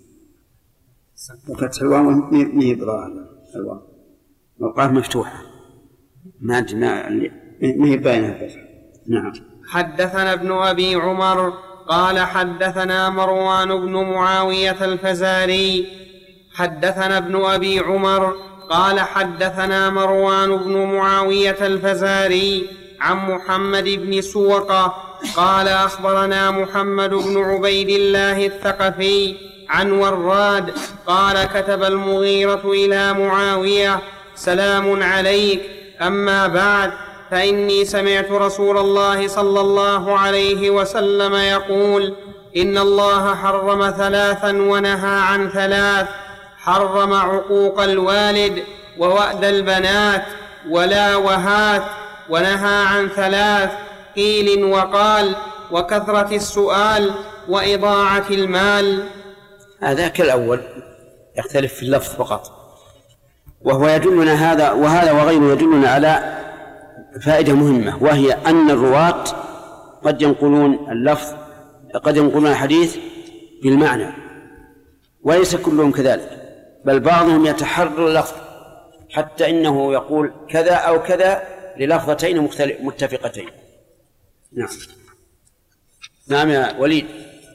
Speaker 3: وفتح الواو مهي بضاعة الواو موقعها مفتوحة ما مهي باينة فتح. نعم.
Speaker 2: حدثنا ابن أبي عمر قال حدثنا مروان بن معاوية الفزاري حدثنا ابن أبي عمر قال حدثنا مروان بن معاوية الفزاري عن محمد بن سوقة قال أخبرنا محمد بن عبيد الله الثقفي عن وراد قال كتب المغيرة إلى معاوية سلام عليك، أما بعد فإني سمعت رسول الله صلى الله عليه وسلم يقول إن الله حرم ثلاثا ونهى عن ثلاث، حرم عقوق الوالد ووأد البنات ولا وهات، ونهى عن ثلاث قيل وقال وكثرة السؤال وإضاعة المال.
Speaker 3: هذا كالأول يختلف في اللفظ فقط، وهو يدلنا هذا وهذا وغيره يدلنا على فائدة مهمة، وهي أن الرواة قد ينقلون اللفظ قد ينقلون الحديث بالمعنى وليس كلهم كذلك، بل بعضهم يتحرر اللفظ حتى إنه يقول كذا أو كذا للفظتين متفقتين. نعم. نعم يا وليد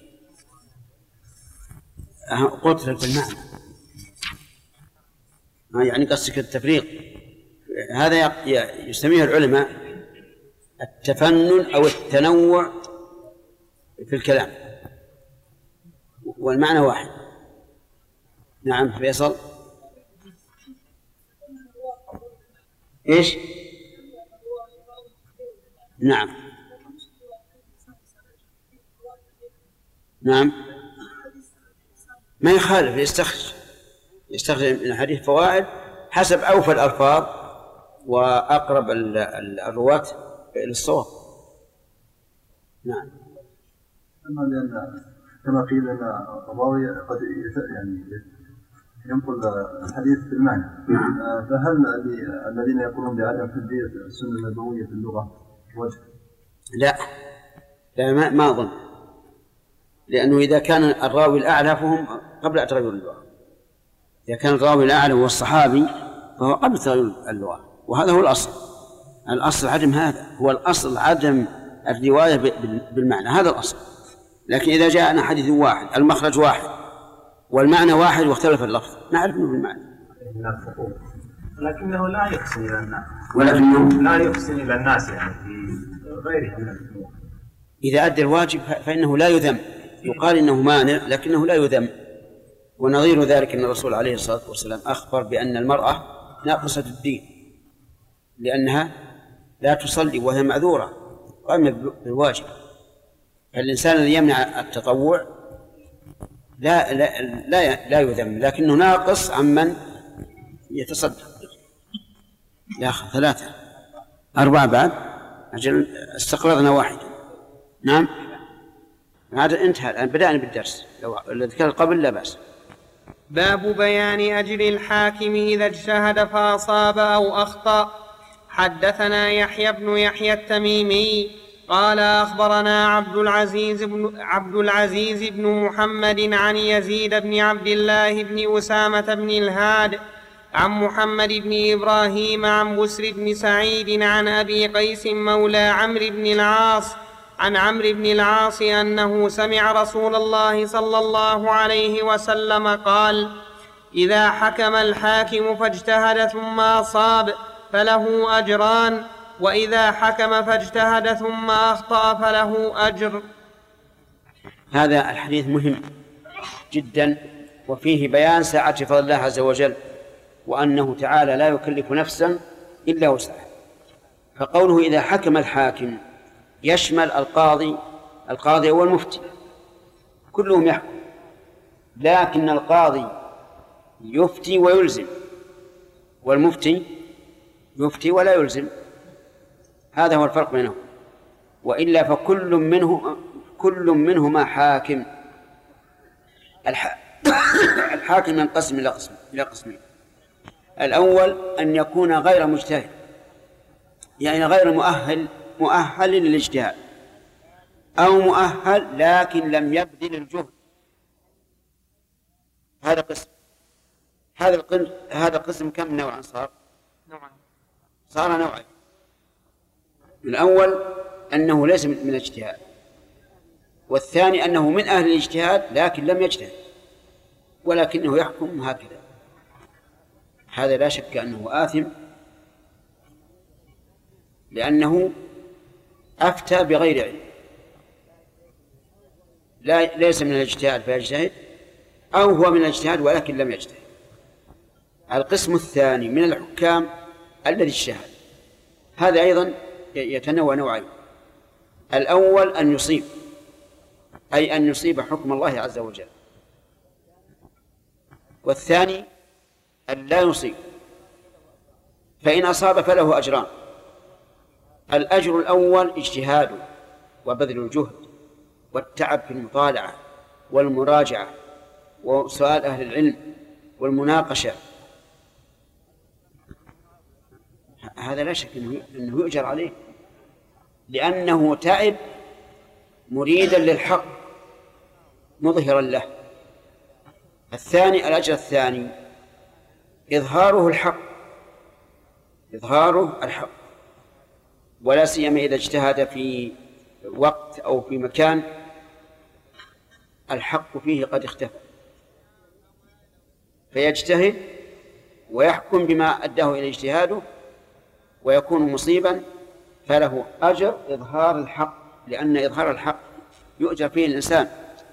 Speaker 3: قلت لك بالمعنى يعني قصدك التفريق، هذا يسميه العلماء التفنن أو التنوع في الكلام والمعنى واحد. نعم فيصل. إيش؟ نعم نعم ما يخالف، يستخرج يستخرج من الحديث فوائد حسب أوفى الألفاظ وأقرب الرواة للصواب. نعم.
Speaker 5: أما لأن كما قيل أن الراوي قد يعني ينقل الحديث بالمعنى، فهل الذين يقولون بعدم تدبير السنة النبوية في اللغة وجه؟
Speaker 3: لا لا ما, ما أظن، لأنه إذا كان الراوي الأعلى فهم قبل تغير اللغة، إذا كان الراوي الأعلى هو الصحابي فهو قبل تغير اللغة، وهذا هو الأصل. الأصل عدم هذا هو الأصل عدم الرواية بالمعنى، هذا الأصل. لكن إذا جاءنا حديث واحد المخرج واحد والمعنى واحد واختلف اللفظ نعرف منه بالمعنى،
Speaker 5: لكنه لا يحسن إلى الناس
Speaker 3: ولكنه
Speaker 5: لا يحسن إلى الناس يعني في غيره من الأمور.
Speaker 3: إذا أدى الواجب فإنه لا يذم، يقال إنه مانع لكنه لا يذم. ونظير ذلك أن الرسول عليه الصلاة والسلام أخبر بأن المرأة ناقصة الدين لأنها لا تصلي وهي معذورة قامت بالواجب، فالإنسان الذي يمنع التطوع لا لا لا, لا يذم، لكنه ناقص عمن يتصدق. ياخذ ثلاثة أربعة بعد أجل استقرضنا واحد. نعم هذا انتهى الآن بدأنا بالدرس، لو الذي كان قبل لا بأس.
Speaker 2: باب بيان أجر الحاكم إذا اجتهد فأصاب أو أخطأ. حدثنا يحيى بن يحيى التميمي قال أخبرنا عبد العزيز بن, عبد العزيز بن محمد عن يزيد بن عبد الله بن أسامة بن الهاد عن محمد بن إبراهيم عن بسر بن سعيد عن أبي قيس مولى عمرو بن العاص عن عمرو بن العاص أنه سمع رسول الله صلى الله عليه وسلم قال: إذا حكم الحاكم فاجتهد ثم أصاب فله أجران، وإذا حكم فاجتهد ثم أخطأ فله أجر.
Speaker 3: هذا الحديث مهم جدا، وفيه بيان سعة فضل الله عز وجل، وأنه تعالى لا يكلف نفسا إلا وسعها. فقوله إذا حكم الحاكم يشمل القاضي القاضي هو المفتي، كلهم يحكم، لكن القاضي يفتي ويلزم، والمفتي يفتي ولا يلزم. هذا هو الفرق بينهم، وإلا فكل منه كل منهما حاكم. الحاكم ينقسم إلى قسم إلى قسمين. الأول أن يكون غير مجتهد، يعني غير مؤهل مؤهل للاجتهاد، أو مؤهل لكن لم يبذل الجهد. هذا قسم. هذا القسم هذا القسم كم نوعا صار؟ نوعا صار نوعين. الأول أنه ليس من الاجتهاد، والثاني أنه من أهل الاجتهاد لكن لم يجتهد ولكنه يحكم هكذا. هذا لا شك أنه آثم، لأنه أفتى بغير علم، لا ليس من الاجتهاد فيجتهد، أو هو من الاجتهاد ولكن لم يجتهد. القسم الثاني من الحكام الذي اجتهد، هذا أيضا يتنوع نوعين. الأول أن يصيب، أي أن يصيب حكم الله عز وجل، والثاني أن لا يصيب، فإن أصاب فله أجران. الأجر الأول اجتهاده وبذل الجهد والتعب في المطالعة والمراجعة وسؤال أهل العلم والمناقشة، هذا لا شك أنه يؤجر عليه، لأنه تعب مريدا للحق مظهرا له. الثاني الأجر الثاني إظهاره الحق إظهاره الحق ولا سيما إذا اجتهد في وقت أو في مكان الحق فيه قد اختفى، فيجتهد ويحكم بما أداه إلى اجتهاده ويكون مصيبا، فله أجر إظهار الحق، لأن إظهار الحق يؤجر فيه الإنسان.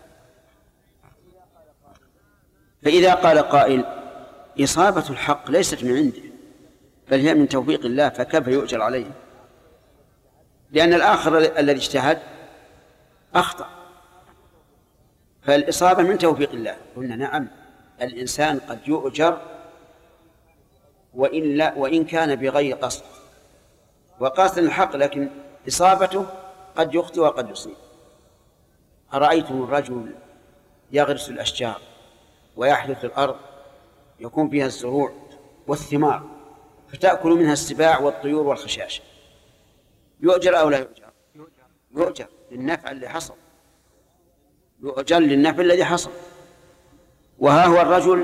Speaker 3: فإذا قال قائل إصابة الحق ليست من عنده بل هي من توفيق الله، فكيف يؤجر عليه؟ لأن الآخر الذي اجتهد أخطأ، فالإصابة من توفيق الله. قلنا نعم، الإنسان قد يؤجر وإن, لا وإن كان بغير قصد وقاصد الحق، لكن إصابته قد يخطئ وقد يصيب. أرأيتم الرجل يغرس الأشجار ويحدث الأرض يكون فيها الزروع والثمار فتأكل منها السباع والطيور والخشاش، يؤجر أو لا يؤجر؟ يؤجر للنفع الذي حصل، يؤجر للنفع الذي حصل. وها هو الرجل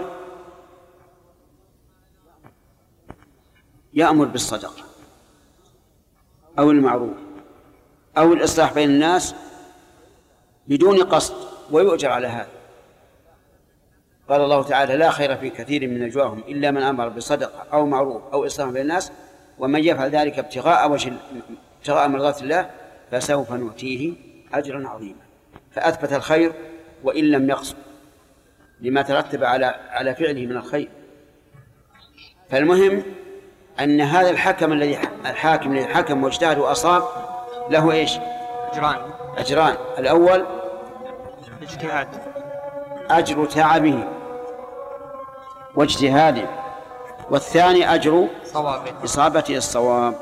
Speaker 3: يأمر بالصدقة أو المعروف أو الإصلاح بين الناس بدون قصد ويؤجر على هذا. قال الله تعالى: لا خير في كثير من نجواهم إلا من أمر بصدقة أو معروف أو إصلاح بين الناس ومن يفعل ذلك ابتغاء وجه ابتغاء مرضات الله فسوف نؤتيه أجرا عظيما. فأثبت الخير وإن لم يقصد لما ترتب على على فعله من الخير. فالمهم أن هذا الحكم الذي الحاكم الذي حكم واجتهد وأصاب له إيش؟
Speaker 2: أجران.
Speaker 3: أجران. الأول
Speaker 2: اجتهاد،
Speaker 3: أجر تعبه واجتهاده، والثاني أجر
Speaker 2: صوابه
Speaker 3: إصابته الصواب.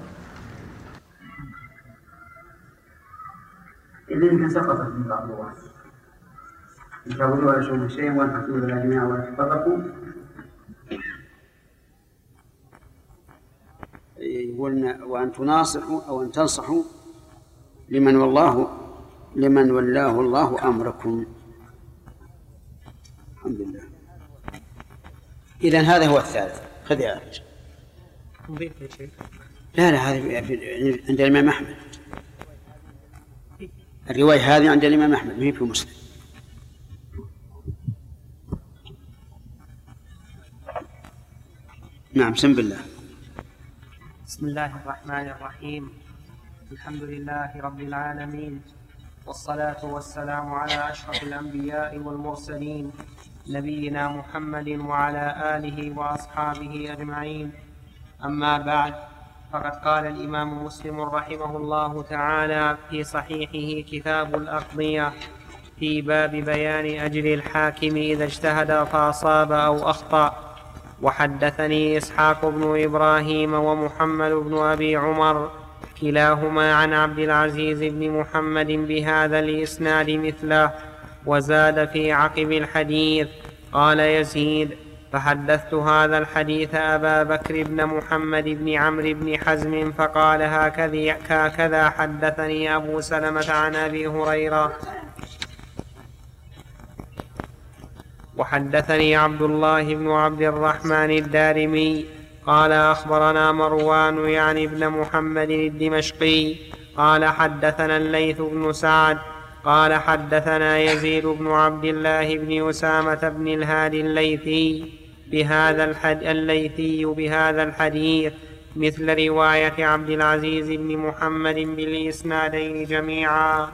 Speaker 6: إذن سقطت من بعض الوقت إن تقولوا ولا شيء شيء وانحكموا إلى جميع ولا تفرقوا.
Speaker 3: يقولنا وأن تناصحوا أو أن تنصحوا لمن والله لمن ولاه الله أمركم. الحمد لله. إذن هذا هو الثالث. خذ يا رجل. لا لا هذه عند الإمام أحمد، الرواية هذه عند الإمام أحمد ما هي في مسلم. نعم سم بالله.
Speaker 2: بسم الله الرحمن الرحيم. الحمد لله رب العالمين، والصلاة والسلام على أشرف الأنبياء والمرسلين نبينا محمد وعلى آله وأصحابه أجمعين. أما بعد، فقد قال الإمام مسلم رحمه الله تعالى في صحيحه كتاب الأقضية في باب بيان أجر الحاكم إذا اجتهد فأصاب أو أخطأ. وحدثني إسحاق بن إبراهيم ومحمد بن أبي عمر كلاهما عن عبد العزيز بن محمد بهذا الإسناد مثله، وزاد في عقب الحديث. قال يزيد: فحدثت هذا الحديث أبا بكر بن محمد بن عمرو بن حزم فقال: هكذا حدثني أبو سلمة عن أبي هريرة. وحدثني عبد الله بن عبد الرحمن الدارمي قال: أخبرنا مروان يعني ابن محمد الدمشقي قال: حدثنا الليث بن سعد قال: حدثنا يزيد بن عبد الله بن أسامة بن الهادي الليثي بهذا الحديث, الليثي بهذا الحديث مثل رواية عبد العزيز بن محمد بالإسنادين جميعا.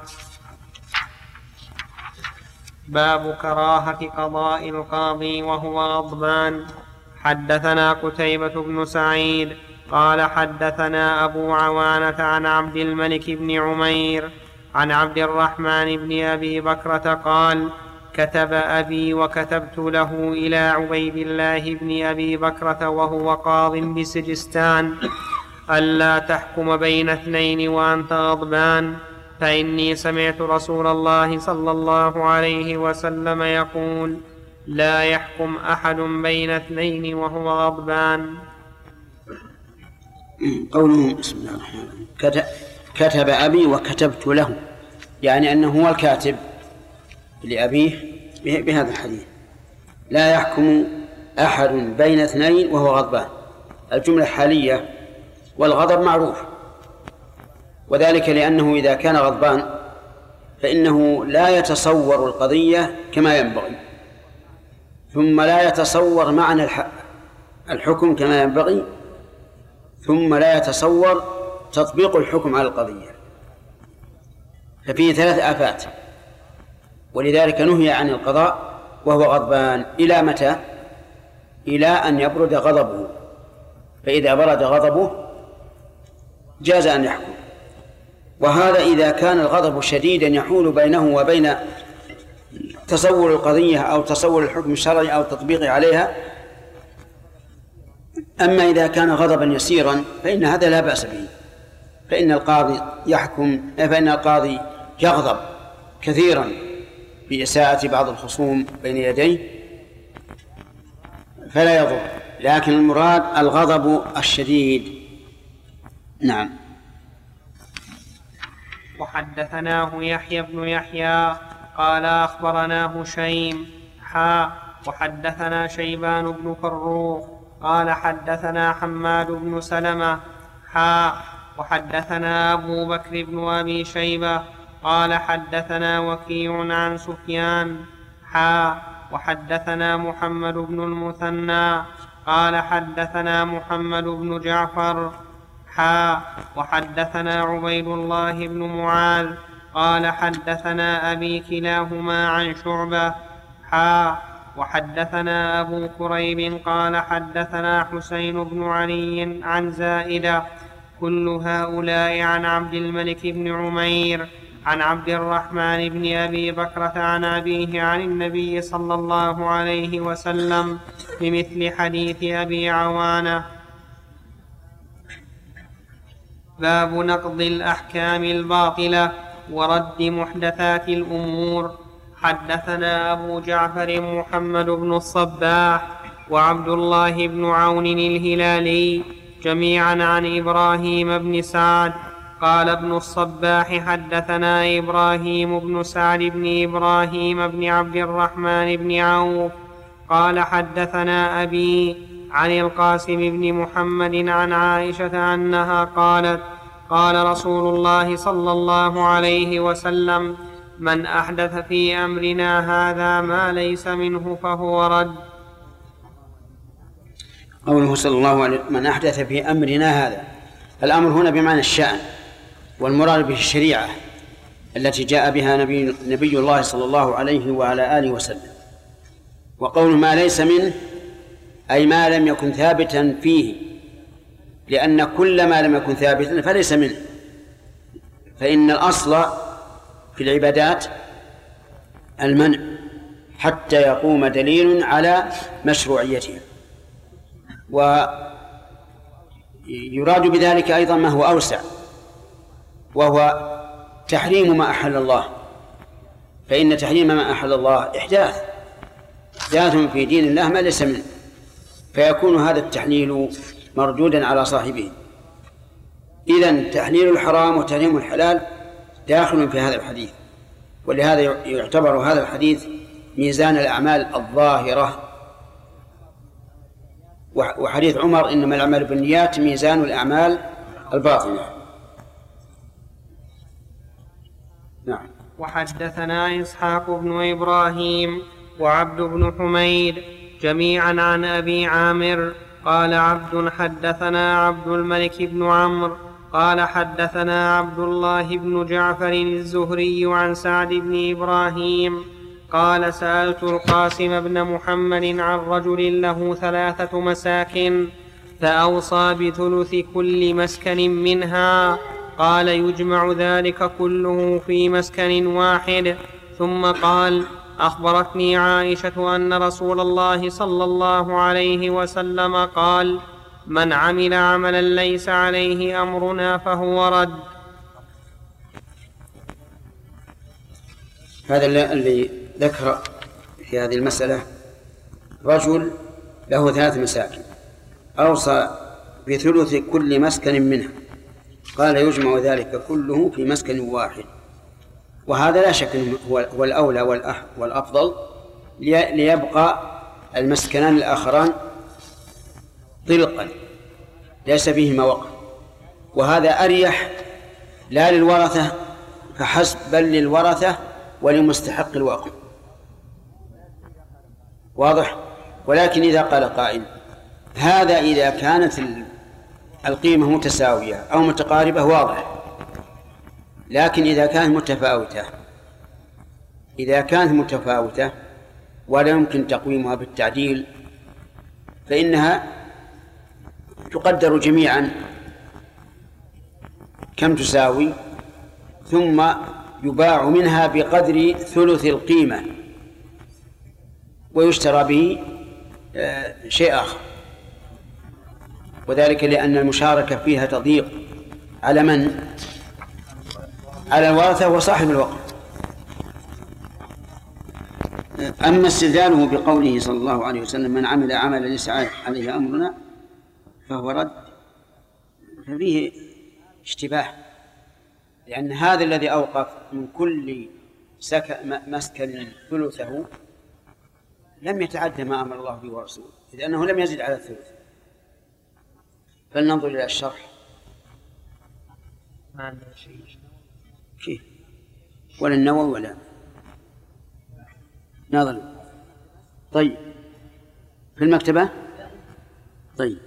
Speaker 2: باب كراهة قضاء القاضي وهو غضبان. حدثنا قتيبة بن سعيد قال: حدثنا أبو عوانة عن عبد الملك بن عمير عن عبد الرحمن بن أبي بكرة قال: كتب أبي وكتبت له إلى عبيد الله بن أبي بكرة وهو قاض بسجستان ألا تحكم بين اثنين وأنت غضبان، فإني سمعت رسول الله صلى الله عليه وسلم يقول: لا يحكم أحد بين اثنين وهو غضبان.
Speaker 3: قوله بسم الله الرحمن الرحيم كتب أبي وكتبت له، يعني أنه هو الكاتب لأبيه بهذا الحديث. لا يحكم أحد بين اثنين وهو غضبان، الجملة حالية، والغضب معروف، وذلك لأنه إذا كان غضبان فإنه لا يتصور القضية كما ينبغي، ثم لا يتصور معنى الحكم كما ينبغي، ثم لا يتصور تطبيق الحكم على القضية، ففيه ثلاث آفات. ولذلك نهي عن القضاء وهو غضبان إلى متى؟ إلى أن يبرد غضبه، فإذا برد غضبه جاز أن يحكم. وهذا إذا كان الغضب شديدا يحول بينه وبين تصور القضية أو تصور الحكم الشرعي أو تطبيقه عليها. أما إذا كان غضبا يسيرا فإن هذا لا بأس به، فإن القاضي يحكم فإن القاضي يغضب كثيرا بإساءة بعض الخصوم بين يديه فلا يضر، لكن المراد الغضب الشديد. نعم.
Speaker 2: وحدثناه يحيى بن يحيى قال: أخبرنا هشيم حا وحدثنا شيبان بن فروخ قال: حدثنا حماد بن سلمة حا وحدثنا أبو بكر بن أبي شيبة قال: حدثنا وكيع عن سفيان حا وحدثنا محمد بن المثنى قال: حدثنا محمد بن جعفر حا وحدثنا عبيد الله بن معاذ قال: حدثنا أبي كلاهما عن شعبة حا وحدثنا أبو كريب قال: حدثنا حسين بن علي عن زائدة كل هؤلاء عن عبد الملك بن عمير عن عبد الرحمن بن أبي بكرة عن أبيه عن النبي صلى الله عليه وسلم بمثل حديث أبي عوانة. باب نقض الأحكام الباطلة ورد محدثات الأمور. حدثنا أبو جعفر محمد بن الصباح وعبد الله بن عون الهلالي جميعا عن إبراهيم بن سعد قال ابن الصباح: حدثنا إبراهيم بن سعد بن إبراهيم بن عبد الرحمن بن عوف قال حدثنا أبي عن القاسم بن محمد عن عائشة أنها قالت قال رسول الله صلى الله عليه وسلم من أحدث في أمرنا هذا ما ليس منه فهو رد.
Speaker 3: قوله صلى الله عليه وسلم من أحدث في أمرنا هذا، الأمر هنا بمعنى الشأن، والمراد به الشريعة التي جاء بها نبي, نبي الله صلى الله عليه وعلى آله وسلم. وقول ما ليس منه أي ما لم يكن ثابتا فيه، لأن كل ما لم يكن ثابتا فليس منه، فإن الأصل في العبادات المنع حتى يقوم دليل على مشروعيتها. ويراد بذلك أيضا ما هو أوسع، وهو تحريم ما أحل الله، فإن تحريم ما أحل الله إحداث إحداث في دين الله ما ليس منه، فيكون هذا التحليل مردودا على صاحبه. إذن تحليل الحرام وتحريم الحلال داخل في هذا الحديث، ولهذا يعتبر هذا الحديث ميزان الأعمال الظاهرة، وحديث عمر إنما الأعمال بالنيات ميزان الأعمال الباطنة. نعم.
Speaker 2: وحدثنا إسحاق بن إبراهيم وعبد بن حميد جميعا عن أبي عامر قال عبد حدثنا عبد الملك بن عمرو قال حدثنا عبد الله بن جعفر الزهري عن سعد بن إبراهيم قال سألت القاسم بن محمد عن رجل له ثلاثة مساكن فأوصى بثلث كل مسكن منها، قال يجمع ذلك كله في مسكن واحد. ثم قال أخبرتني عائشة أن رسول الله صلى الله عليه وسلم قال من عمل عملا ليس عليه أمرنا فهو رد.
Speaker 3: هذا اللي ذكر في هذه المسألة رجل له ثلاث مساكن أوصى بثلث كل مسكن منها، قال يجمع ذلك كله في مسكن واحد. وهذا لا شك هو الأولى والأفضل، ليبقى المسكنان الآخران طلقا ليس فيهما وقف، وهذا أريح لا للورثة فحسب بل للورثة ولمستحق الوقف. واضح؟ ولكن إذا قال قائل هذا إذا كانت القيمة متساوية أو متقاربة واضح، لكن إذا كانت متفاوتة إذا كانت متفاوتة ولا يمكن تقويمها بالتعديل فإنها تقدر جميعا كم تساوي، ثم يباع منها بقدر ثلث القيمة ويشترى به شيء آخر، وذلك لأن المشاركة فيها تضيق على من؟ على الورثة وصاحب الوقف. أما استدلاله بقوله صلى الله عليه وسلم من عمل عملا ليس عليه أمرنا فهو رد، ففيه اشتباه، لأن هذا الذي أوقف من كل مسكن ثلثه لم يتعدى ما أمر الله به ورسوله، إذ أنه لم يزد على الثلث. فلننظر إلى الشرح.
Speaker 2: ما عندنا شيء
Speaker 3: كيف؟ ولا النووي ولا ناظر. طيب في المكتبة. طيب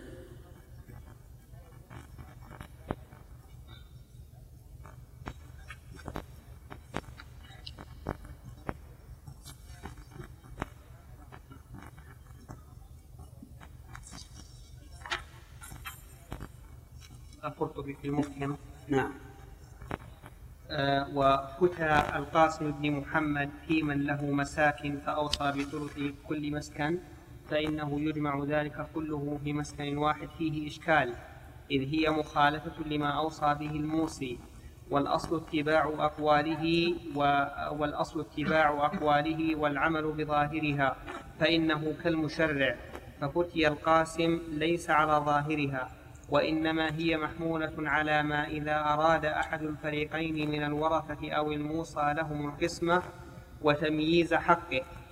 Speaker 2: القرطبي في المفهم.
Speaker 3: نعم.
Speaker 2: آه وفتى القاسم بن محمد في من له مساكن فأوصى بثلث كل مسكن فإنه يجمع ذلك كله في مسكن واحد فيه إشكال، إذ هي مخالفة لما أوصى به الموصي، والأصل اتباع أقواله والأصل اتباع أقواله والعمل بظاهرها، فإنه كالمشرع، ففتي القاسم ليس على ظاهرها، وإنما هي محمولة على ما إذا أراد أحد الفريقين من الورثة أو الموصى لهم القسمة وتمييز حقه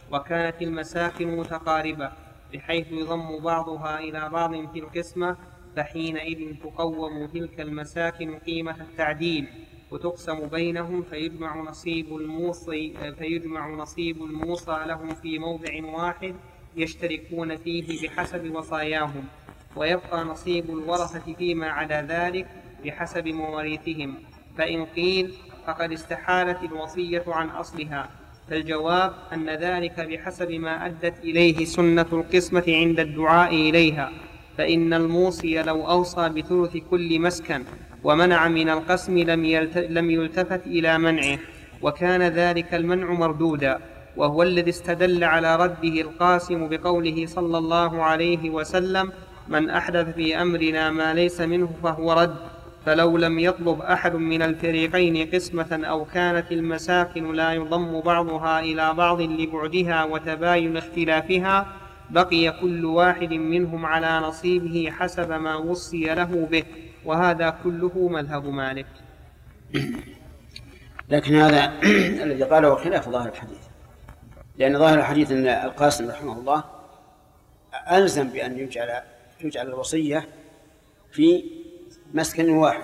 Speaker 2: وكانت المساكن متقاربة بحيث يضم بعضها إلى بعض في القسمة، فحينئذ تقوم تلك المساكن قيمة التعديل وتقسم بينهم، فيجمع نصيب الموصي فيجمع نصيب الموصى لهم في موضع واحد يشتركون فيه بحسب وصاياهم، ويبقى نصيب الورثة فيما عدا ذلك بحسب مواريثهم. فإن قيل فقد استحالت الوصية عن أصلها، فالجواب أن ذلك بحسب ما أدت إليه سنة القسمة عند الدعاء إليها، فإن الموصي لو أوصى بثلث كل مسكن ومنع من القسم لم يلتفت إلى منعه، وكان ذلك المنع مردودا، وهو الذي استدل على رده القاسم بقوله صلى الله عليه وسلم: من أحدث في أمرنا ما ليس منه فهو رد. فلو لم يطلب أحد من الفريقين قسمة أو كانت المساكن لا يضم بعضها إلى بعض لبعدها وتباين اختلافها، بقي كل واحد منهم على نصيبه حسب ما وصي له به، وهذا كله مذهب مالك.
Speaker 3: لكن هذا الذي قاله خلاف ظاهر الحديث، لأن ظاهر الحديث أن القاسم رحمه الله ألزم بأن يجعل تجعل الوصية في مسكن واحد،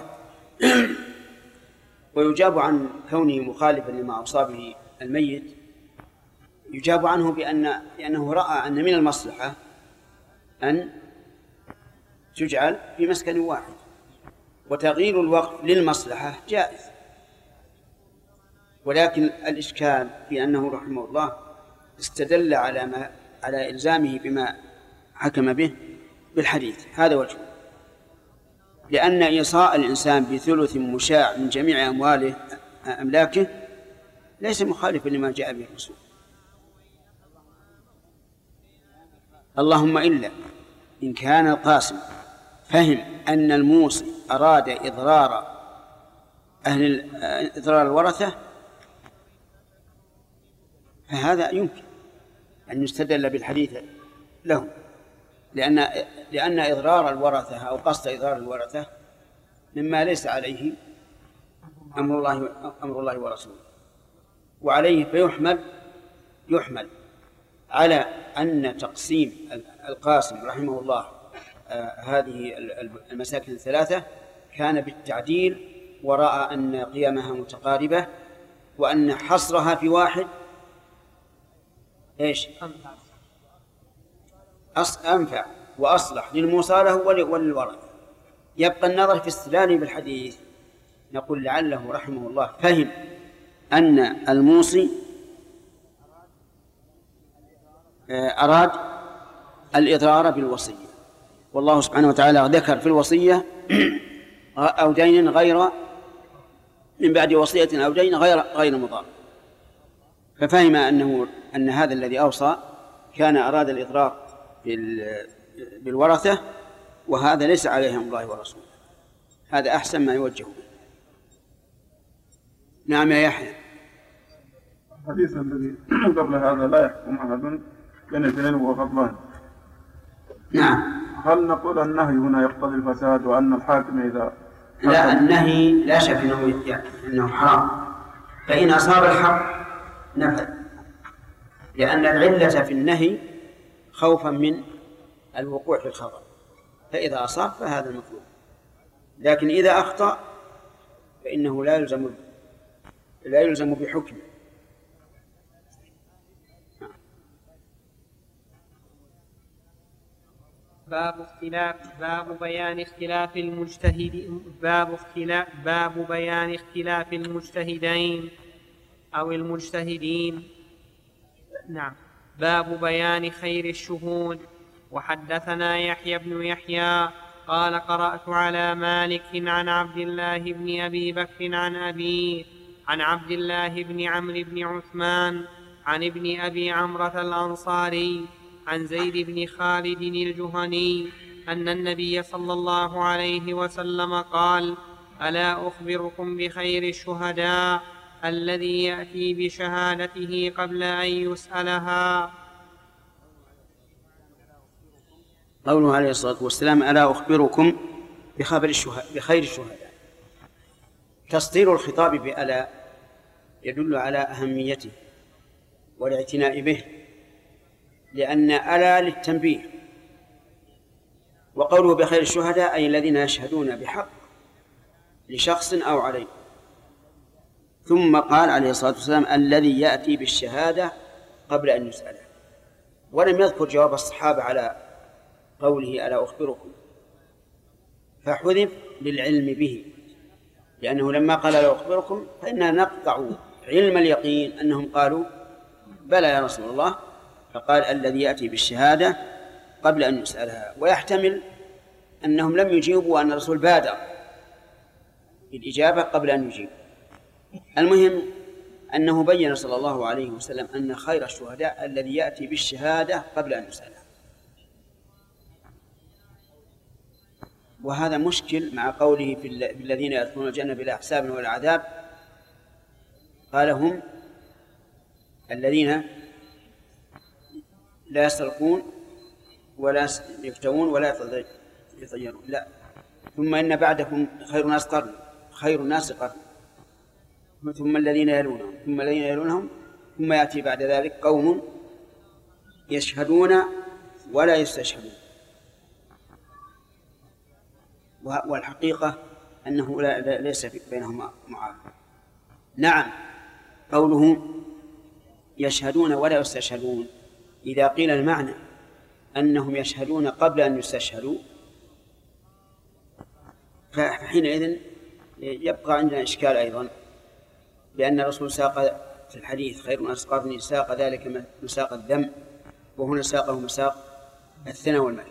Speaker 3: ويجاب عن كونه مخالفا لما أوصى به الميت، يجاب عنه بأن لأنه رأى أن من المصلحة أن تجعل في مسكن واحد، وتغيير الوقف للمصلحة جائز. ولكن الإشكال في أنه رحمه الله استدل على ما على إلزامه بما حكم به بالحديث، هذا وجهه، لأن إيصاء الإنسان بثلث مشاع من جميع أمواله أملاكه ليس مخالفا لما جاء به الرسول، اللهم إلا إن كان القاسم فهم أن الموصي أراد إضرار أهل إضرار الورثة، فهذا يمكن أن يستدل بالحديث له، لأن لأن إضرار الورثة أو قصد إضرار الورثة مما ليس عليه أمر الله أمر الله ورسوله، وعليه فيحمل يحمل على أن تقسيم القاسم رحمه الله آه هذه المساكن الثلاثة كان بالتعديل، ورأى أن قيمها متقاربة، وأن حصرها في واحد إيش أنفع وأصلح للموصى له وللورثة. يبقى النظر في استدلاله بالحديث، نقول لعله رحمه الله فهم أن الموصي أراد الإضرار بالوصية، والله سبحانه وتعالى ذكر في الوصية أو دين غير من بعد وصية أو دين غير غير مضار، ففهم أنه أن هذا الذي أوصى كان أراد الإضرار بالورثة، وهذا ليس عليهم الله ورسوله، هذا أحسن ما يوجه به. نعم يا يحيى.
Speaker 7: الحديث الذي قبل هذا لا يحكم أحد بين اثنين وهو غضبان.
Speaker 3: نعم.
Speaker 7: هل نقول النهي هنا يقتضي الفساد، وأن الحاكم إذا
Speaker 3: لا، النهي لا شك أنه يعني أنه حرام، فإن أصاب الحق نفذ، لأن العلة في النهي خوفا من الوقوع في الخطأ، فإذا أصاب فهذا المطلوب، لكن إذا أخطأ فإنه لا يلزم لا يلزم بحكمه.
Speaker 2: باب اختلاف باب بيان اختلاف المجتهدين باب اختلاف باب بيان اختلاف المجتهدين أو المجتهدين. نعم. باب بيان خير الشهود. وحدثنا يحيى بن يحيى قال قرأت على مالك عن عبد الله بن أبي بكر عن أبيه عن عبد الله بن عمرو بن عثمان عن ابن أبي عمرة الأنصاري عن زيد بن خالد الجهني أن النبي صلى الله عليه وسلم قال: ألا أخبركم بخير الشهداء الذي يأتي بشهادته قبل أن يسألها.
Speaker 3: قوله عليه الصلاة والسلام: ألا أخبركم بخبر الشهداء بخير الشهداء، تصدير الخطاب بألا يدل على أهميته والاعتناء به لأن ألا للتنبيه، وقوله بخير الشهداء أي الذين يشهدون بحق لشخص أو عليه. ثم قال عليه الصلاة والسلام الذي يأتي بالشهادة قبل أن يسأله، ولم يذكر جواب الصحابة على قوله ألا أخبركم، فحذف للعلم به، لأنه لما قال ألا أخبركم فإننا نقطع علم اليقين أنهم قالوا بلى يا رسول الله، فقال الذي يأتي بالشهادة قبل أن يسألها، ويحتمل أنهم لم يجيبوا وأن الرسول بادر الإجابة قبل أن يجيب. المهم أنه بين صلى الله عليه وسلم أن خير الشهداء الذي يأتي بالشهادة قبل أن يسألها، وهذا مشكل مع قوله في الذين يدخلون الجنة بلا حساب ولا عذاب، قال هم الذين لا يسرقون ولا يفتون ولا يطيرون، لا، ثم إن بعدكم خير الناس قرن، خير الناس قرن، ثم الذين يلونهم ثم الذين يلونهم ثم يأتي بعد ذلك قوم يشهدون ولا يستشهدون. والحقيقة أنه لا ليس بينهما معارضة. نعم، قوله يشهدون ولا يستشهدون إذا قيل المعنى أنهم يشهدون قبل أن يستشهدوا فحينئذ يبقى عندنا إشكال أيضا، لأن الرسول ساق في الحديث خير الناس قرني ساق ذلك مساق الذم، وهنا ساقه مساق الثنى والمدح،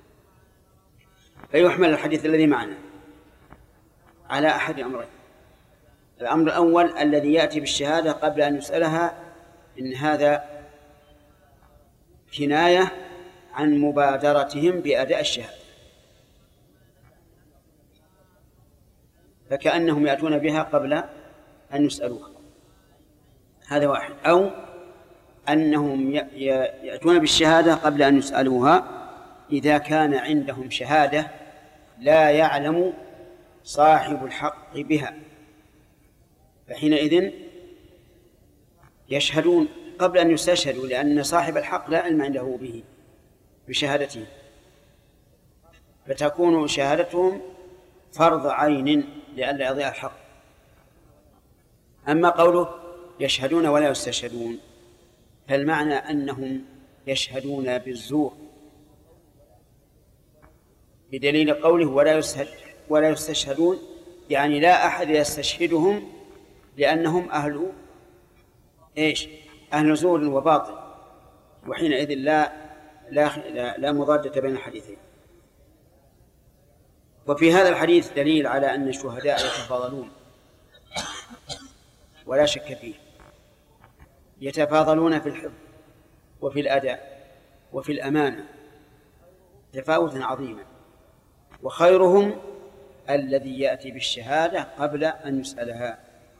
Speaker 3: فيحمل الحديث الذي معنا على أحد أمرين. الأمر الأول الذي يأتي بالشهادة قبل أن يسألها، إن هذا كناية عن مبادرتهم بأداء الشهادة، فكأنهم يأتون بها قبل أن يسألوها، هذا واحد. أو أنهم يأتون بالشهادة قبل أن يسألوها إذا كان عندهم شهادة لا يعلم صاحب الحق بها، فحينئذ يشهدون قبل أن يستشهدوا، لأن صاحب الحق لا علم عنده به بشهادته، فتكون شهادتهم فرض عين لئلا يضيع الحق. أما قوله يشهدون ولا يستشهدون فالمعنى أنهم يشهدون بالزور، بدليل قوله ولا ولا يستشهدون، يعني لا أحد يستشهدهم لأنهم أهل إيش؟ أهل زور وباطل، وحينئذ لا لا لا, لا مضادة بين الحديثين. وفي هذا الحديث دليل على أن الشهداء يتفاضلون ولا شك فيه، يتفاضلون في الحفظ وفي الأداء وفي الأمانة تفاوتا عظيما، وخيرهم الذي يأتي بالشهادة قبل أن يسألها.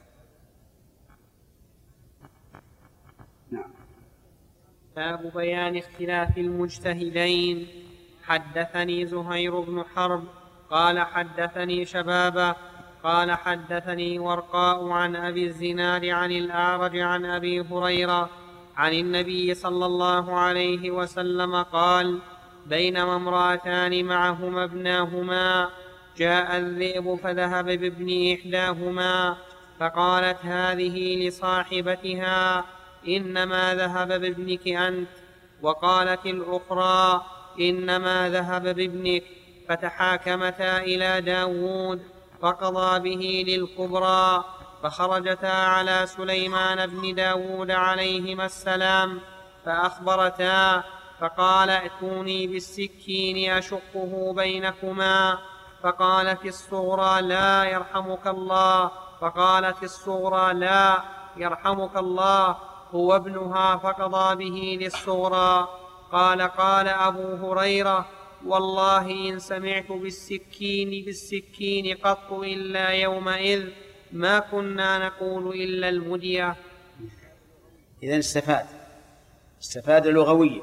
Speaker 3: نعم.
Speaker 2: باب بيان اختلاف المجتهدين. حدثني زهير بن حرب قال حدثني شبابة قال حدثني ورقاء عن أبي الزناد عن الأعرج عن أبي هريرة عن النبي صلى الله عليه وسلم قال: بينما امرأتان معهما ابناهما جاء الذئب فذهب بابن إحداهما فقالت هذه لصاحبتها: إنما ذهب بابنك أنت. وقالت الأخرى: إنما ذهب بابنك. فتحاكمتا إلى داود فقضى به للكبرى، فخرجتا على سليمان بن داود عليهما السلام فأخبرتا، فقال: ائتوني بالسكين أشقه بينكما. فقالت الصغرى: لا يرحمك الله. فقالت الصغرى: لا يرحمك الله، هو ابنها. فقضى به للصغرى. قال قال أبو هريرة: والله إن سمعت بالسكين بالسكين قط إلا يومئذ ما كنا نقول إلا المدية.
Speaker 3: إذن استفاد استفاد لغويا.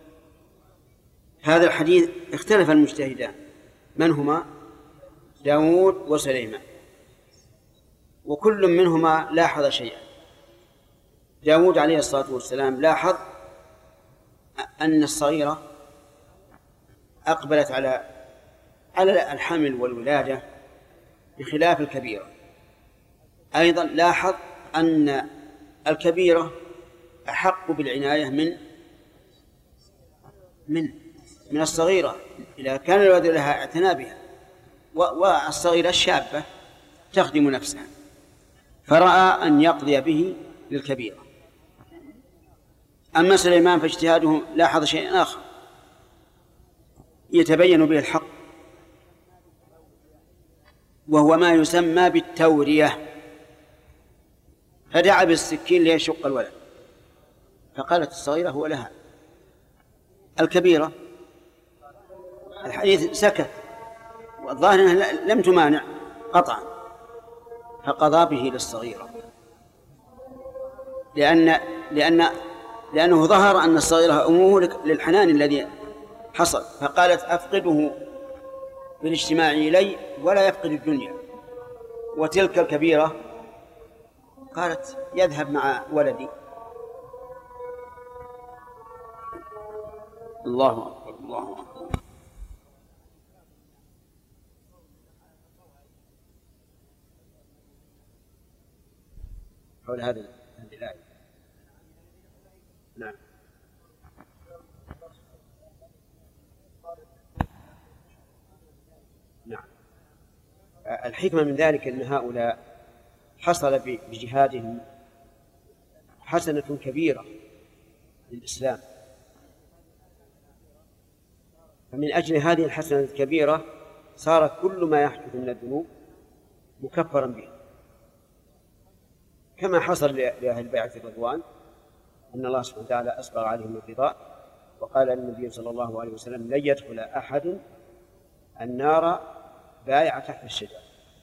Speaker 3: هذا الحديث اختلف المجتهدان من هما؟ داود وسليمان، وكل منهما لاحظ شيئا. داود عليه الصلاة والسلام لاحظ أن الصغيرة أقبلت على على الحمل والولادة بخلاف الكبيرة. أيضا لاحظ أن الكبيرة أحق بالعناية من من من الصغيرة إذا كان الولد لها اعتناء بها، والصغيرة الشابة تخدم نفسها، فرأى أن يقضي به للكبيرة. أما سليمان فاجتهاده لاحظ شيئا آخر يتبين به الحق، وهو ما يسمى بالتورية، فدعا بالسكين ليشق الولد، فقالت الصغيرة هو لها. الكبيرة الحديث سكت، والظاهر أنها لم تمانع قطعا، فقضى به للصغيرة، لأن لأن لأنه ظهر أن الصغيرة أمه للحنان الذي حصل، فقالت أفقده بالاجتماع إلي ولا يفقد الدنيا. وتلك الكبيرة قالت يذهب مع ولدي. الله أكبر الله أكبر. حول هذا هذه الآية. نعم. نعم. الحكمة من ذلك أن هؤلاء حصل بجهادهم حسنة كبيرة للإسلام، فمن أجل هذه الحسنة الكبيرة صار كل ما يحدث من الذنوب مكفرا به، كما حصل لأهل بيعة الرضوان أن الله سبحانه وتعالى أسبغ عليهم الرضا، وقال النبي صلى الله عليه وسلم لن يدخل أحد النار بايع تحت الشجرة.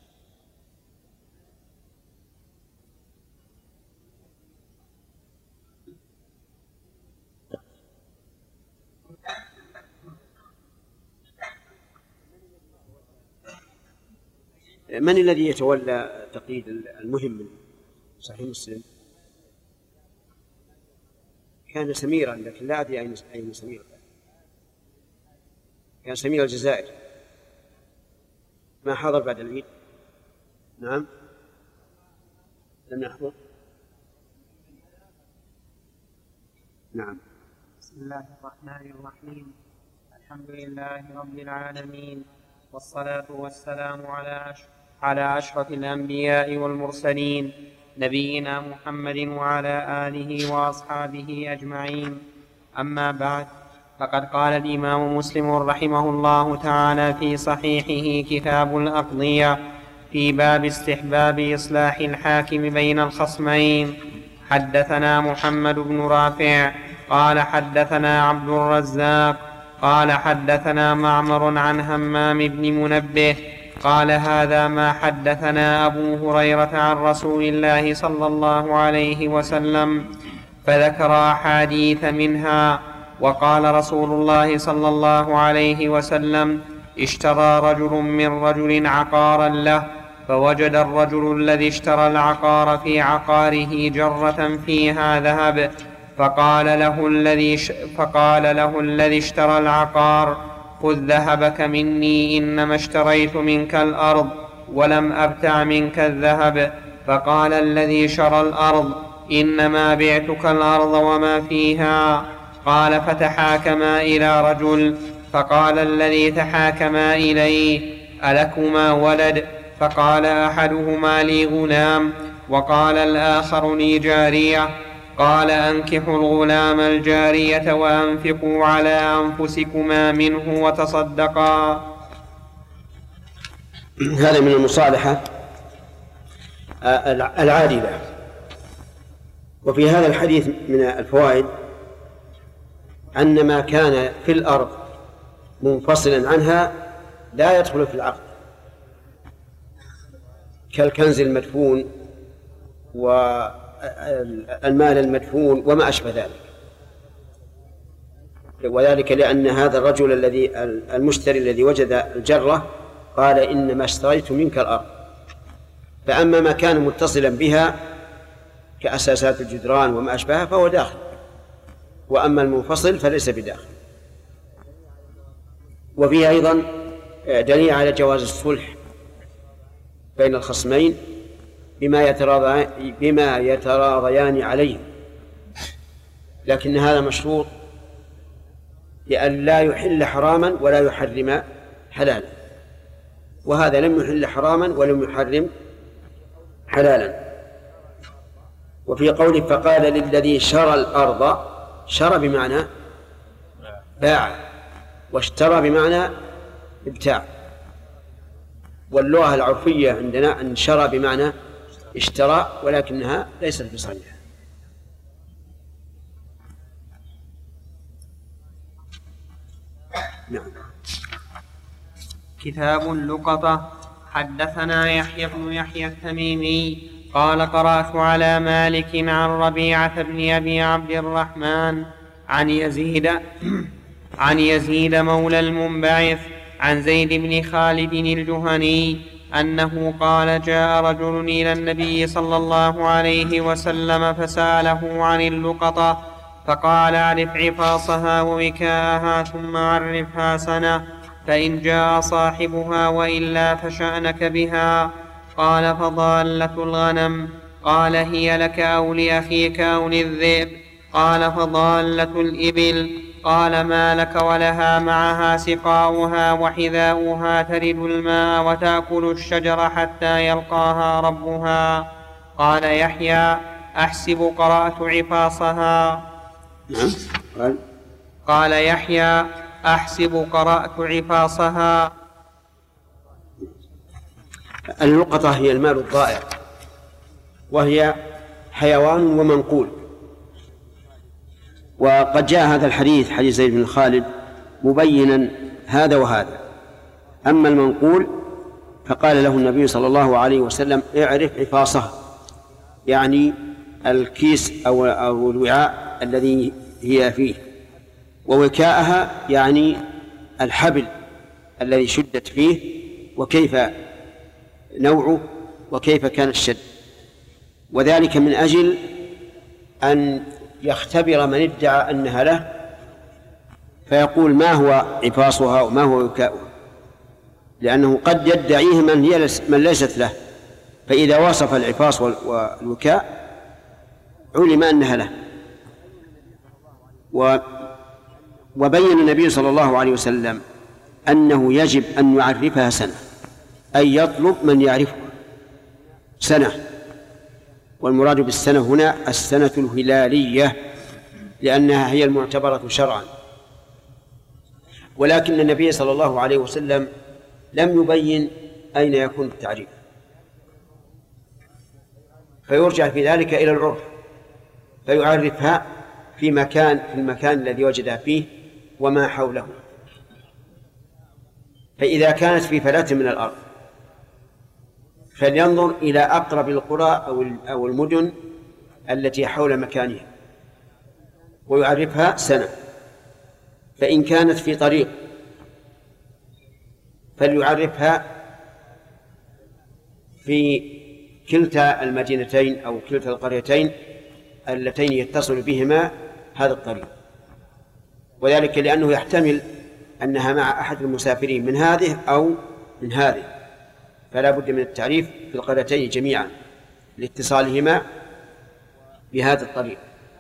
Speaker 3: من الذي يتولى تقييد المهم من صحيح مسلم؟ كان سميرا، لكن لا أدري أين سمير. كان سمير الجزائر، ما حضر بعد العيد. نعم لم يحضر. نعم.
Speaker 2: بسم الله الرحمن الرحيم. الحمد لله رب العالمين، والصلاة والسلام على على أشرف الأنبياء والمرسلين نبينا محمد وعلى آله وأصحابه أجمعين. أما بعد، فقد قال الإمام مسلم رحمه الله تعالى في صحيحه كتاب الأقضية في باب استحباب إصلاح الحاكم بين الخصمين: حدثنا محمد بن رافع قال حدثنا عبد الرزاق قال حدثنا معمر عن همام بن منبه قال هذا ما حدثنا أبو هريرة عن رسول الله صلى الله عليه وسلم، فذكر أحاديث منها. وقال رسول الله صلى الله عليه وسلم: اشترى رجل من رجل عقارا له، فوجد الرجل الذي اشترى العقار في عقاره جرة فيها ذهب، فقال له الذي فقال له الذي اشترى العقار: خذ ذهبك مني، إنما اشتريت منك الأرض ولم أبتع منك الذهب. فقال الذي شرى الأرض: إنما بعتك الأرض وما فيها. قال: فتحاكما إلى رجل، فقال الذي تحاكما إليه: ألكما ولد؟ فقال أحدهما: لي غلام، وقال الآخر: لي جارية. قال: أنكحوا الغلام الجارية وأنفقوا على أنفسكما منه وتصدقا.
Speaker 3: هذا من المصالحة العادلة. وفي هذا الحديث من الفوائد أن ما كان في الأرض منفصلا عنها لا يدخل في العقد، كالكنز المدفون والمال المدفون وما أشبه ذلك، وذلك لأن هذا الرجل الذي المشتري الذي وجد الجرة قال: إنما اشتريت منك الأرض. فأما ما كان متصلا بها كأساسات الجدران وما أشبهها فهو داخل، وأما المنفصل فليس بداخل. وفيه أيضا دليل على جواز الصلح بين الخصمين بما يتراضيان بما يتراضيان عليه، لكن هذا مشروط لأن لا يحل حراما ولا يحرم حلالا، وهذا لم يحل حراما ولم يحرم حلالا. وفي قوله فقال للذي شرى الأرض، شرى بمعنى باع، واشترى بمعنى ابتاع، واللغة العرفية عندنا أن شرى بمعنى اشترى، ولكنها ليست بصحيحة. نعم.
Speaker 2: كتاب اللقطة. حدثنا يحيى بن يحيى التميمي قال قرأت على مالك عن ربيعة بن أبي عبد الرحمن عن يزيد عن يزيد مولى المنبعث عن زيد بن خالد الجهني أنه قال جاء رجل إلى النبي صلى الله عليه وسلم فسأله عن اللقطة فقال اعرف عفاصها ووكاءها ثم عرفها سنة، فإن جاء صاحبها وإلا فشأنك بها. قال فضالة الغنم؟ قال هي لك أو لأخيك أو للذئب؟ قال فضالة الإبل؟ قال ما لك ولها معها سقاؤها وحذاؤها ترد الماء وتأكل الشجر حتى يلقاها ربها. قال يحيى أحسب قرأت عفاصها. قال يحيى أحسب قرأت عفاصها.
Speaker 3: اللقطة هي المال الضائع، وهي حيوان ومنقول. وقد جاء هذا الحديث حديث زيد بن خالد مبينا هذا وهذا. أما المنقول فقال له النبي صلى الله عليه وسلم اعرف عفاصها، يعني الكيس أو أو الوعاء الذي هي فيه، ووكاءها يعني الحبل الذي شدت فيه وكيف نوعه وكيف كان الشد، وذلك من أجل أن يختبر من ادعى أنها له فيقول ما هو عفاصها وما هو وكاؤها، لأنه قد يدعيه من, هي من ليست له، فإذا وصف العفاص والوكاء علم أنها له. وبين النبي صلى الله عليه وسلم أنه يجب أن يعرفها سنة، أي يطلب من يعرفها سنة، والمراد بالسنة هنا السنة الهلالية لأنها هي المعتبرة شرعا. ولكن النبي صلى الله عليه وسلم لم يبين أين يكون التعريف، فيرجع في ذلك إلى العرف فيعرفها في مكان في المكان الذي وجدها فيه وما حوله. فإذا كانت في فلاة من الأرض فلينظر إلى أقرب القرى أو المدن التي حول مكانها ويعرفها سنة. فإن كانت في طريق فليعرفها في كلتا المدينتين أو كلتا القريتين اللتين يتصل بهما هذا الطريق، وذلك لأنه يحتمل أنها مع أحد المسافرين من هذه أو من هذه، فلا بد من التعريف في القريتين جميعا لاتصالهما بهذا الطريق.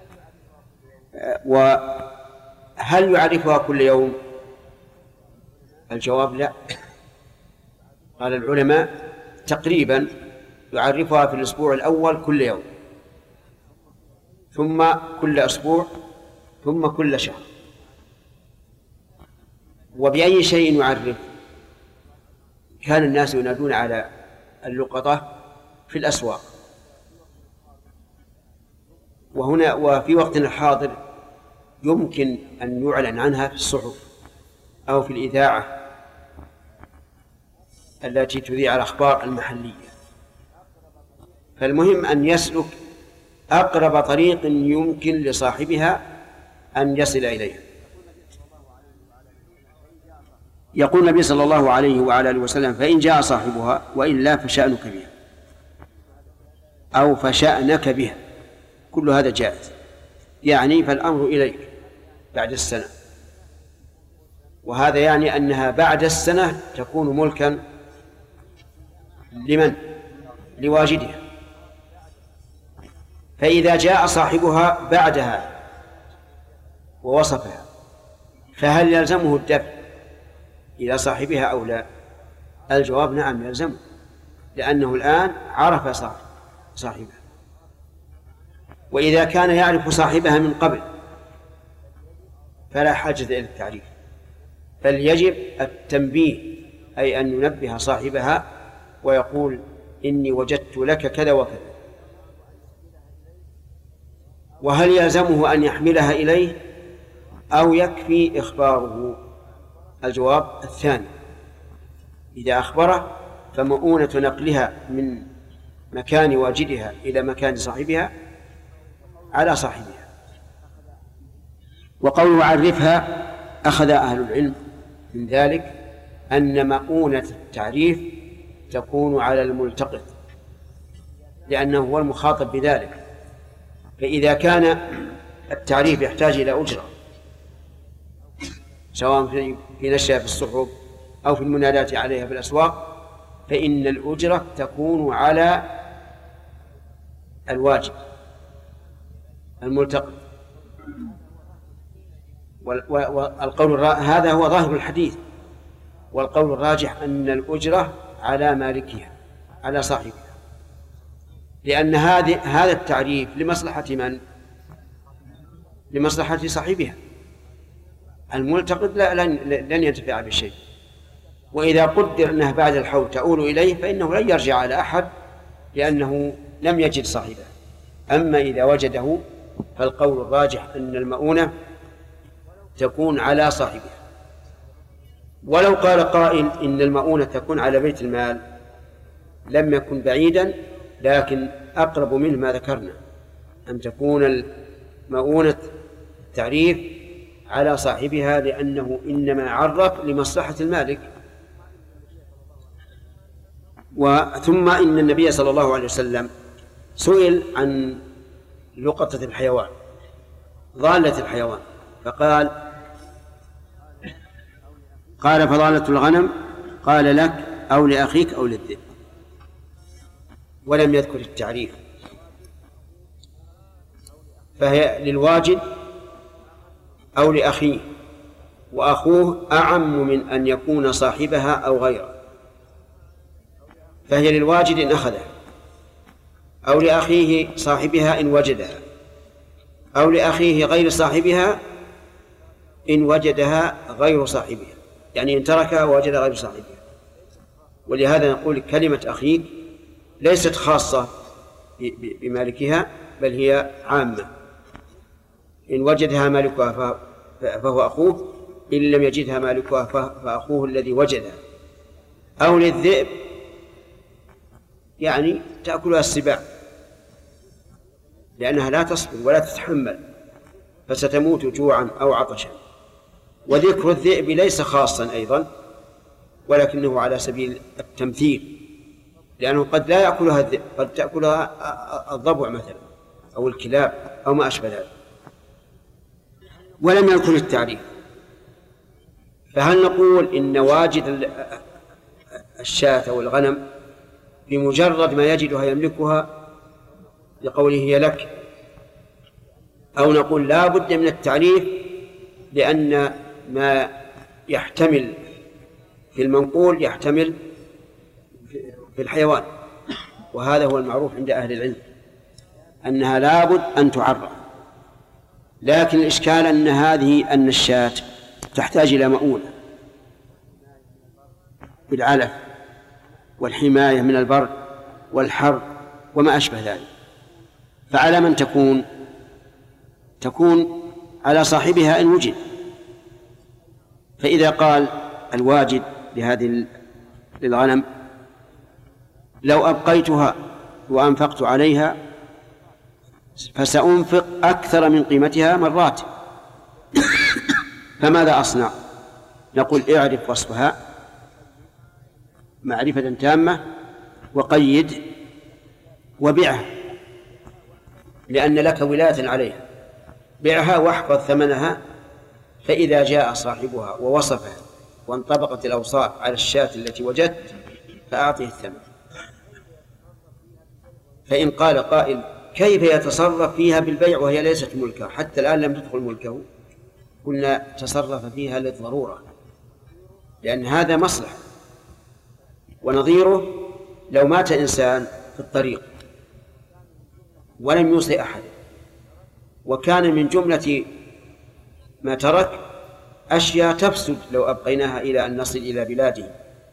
Speaker 3: وهل يعرفها كل يوم؟ الجواب لا. قال العلماء تقريبا يعرفها في الأسبوع الأول كل يوم، ثم كل أسبوع، ثم كل شهر. وبأي شيء يعرف؟ كان الناس ينادون على اللقطة في الأسواق، وهنا وفي وقتنا الحاضر يمكن أن يعلن عنها في الصحف أو في الإذاعة التي تذيع الأخبار المحلية. فالمهم أن يسلك أقرب طريق يمكن لصاحبها أن يصل إليها. يقول النبي صلى الله عليه وعلى آله وسلم فإن جاء صاحبها وإلا فشأنك بها أو فشأنك بها، كل هذا جائز، يعني فالأمر إليك. بعد السنة، وهذا يعني أنها بعد السنة تكون ملكا لمن؟ لواجدها. فإذا جاء صاحبها بعدها ووصفها فهل يلزمه الدفع إلى صاحبها أو لا؟ الجواب نعم يلزمه، لأنه الآن عرف صاحبها. وإذا كان يعرف صاحبها من قبل فلا حاجة إلى التعريف، بل يجب التنبيه، أي أن ينبه صاحبها ويقول إني وجدت لك كذا وكذا. وهل يلزمه أن يحملها إليه أو يكفي إخباره؟ الجواب الثاني، إذا أخبره فمؤونة نقلها من مكان واجدها إلى مكان صاحبها على صاحبها. وقوله عرفها أخذ أهل العلم من ذلك أن مؤونة التعريف تكون على الملتقط، لأنه هو المخاطب بذلك. فإذا كان التعريف يحتاج إلى أجرة سواء في نشرها في الصحف أو في المنادات عليها في الأسواق، فإن الأجرة تكون على الواجب الملتقط. والقول هذا هو ظاهر الحديث، والقول الراجح أن الأجرة على مالكها على صاحبها، لأن هذه هذا التعريف لمصلحة من؟ لمصلحة صاحبها. الملتقط لن, لن ينتفع بشيء، وإذا قدر أنها بعد الحول تؤول إليه فإنه لن يرجع على أحد لأنه لم يجد صاحبه. أما إذا وجده فالقول الراجح أن المؤونة تكون على صاحبها. ولو قال قائل إن المؤونة تكون على بيت المال لم يكن بعيدا، لكن أقرب منه ما ذكرنا، أن تكون المؤونة تعريف على صاحبها، لأنه إنما عرف لمصلحة المالك. وثم إن النبي صلى الله عليه وسلم سئل عن لقطة الحيوان، ضالة الحيوان، فقال قال فضالة الغنم، قال لك أو لأخيك أو للذئب، ولم يذكر التعريف. فهي للواجد أو لأخيه، وأخوه أعم من أن يكون صاحبها أو غيره. فهي للواجد إن أخذها، أو لأخيه صاحبها إن وجدها، أو لأخيه غير صاحبها إن وجدها غير صاحبها، يعني إن تركها ووجد غير صاحبها. ولهذا نقول كلمة أخيك ليست خاصة بمالكها، بل هي عامة. إن وجدها مالكها فهو أخوه، إن لم يجدها مالكها فأخوه الذي وجدها. أو للذئب يعني تأكلها السباع، لأنها لا تصبر ولا تتحمل فستموت جوعا أو عطشا. وذكر الذئب ليس خاصا أيضا، ولكنه على سبيل التمثيل، لأنه قد لا يأكلها الذئب، قد تأكلها الضبع مثلا أو الكلاب أو ما أشبه ذلك. ولم يذكر التعريف. فهل نقول إن واجد الشاة والغنم بمجرد ما يجدها يملكها لقوله هي لك، أو نقول لا بد من التعريف لأن ما يحتمل في المنقول يحتمل في الحيوان؟ وهذا هو المعروف عند أهل العلم أنها لا بد أن تعرف. لكن الإشكال أن هذه أن الشاة تحتاج إلى مؤونة بالعلف والحماية من البرد والحر وما أشبه ذلك. فعلى من تكون؟ تكون على صاحبها إن وجد. فإذا قال الواجد لهذه للغنم لو أبقيتها وأنفقت عليها فسأنفق أكثر من قيمتها مرات، فماذا أصنع؟ نقول اعرف وصفها معرفة تامة وقيد وبيعها، لأن لك ولاية عليها. بيعها واحفظ ثمنها فإذا جاء صاحبها ووصفها وانطبقت الأوصاف على الشاة التي وجدت فأعطه الثمن. فإن قال قائل كيف يتصرف فيها بالبيع وهي ليست ملكه حتى الآن لم تدخل ملكه؟ قلنا تصرف فيها للضرورة، لأن هذا مصلحة. ونظيره لو مات إنسان في الطريق ولم يوصي أحد، وكان من جملة ما ترك أشياء تفسد لو أبقيناها إلى أن نصل إلى بلاده،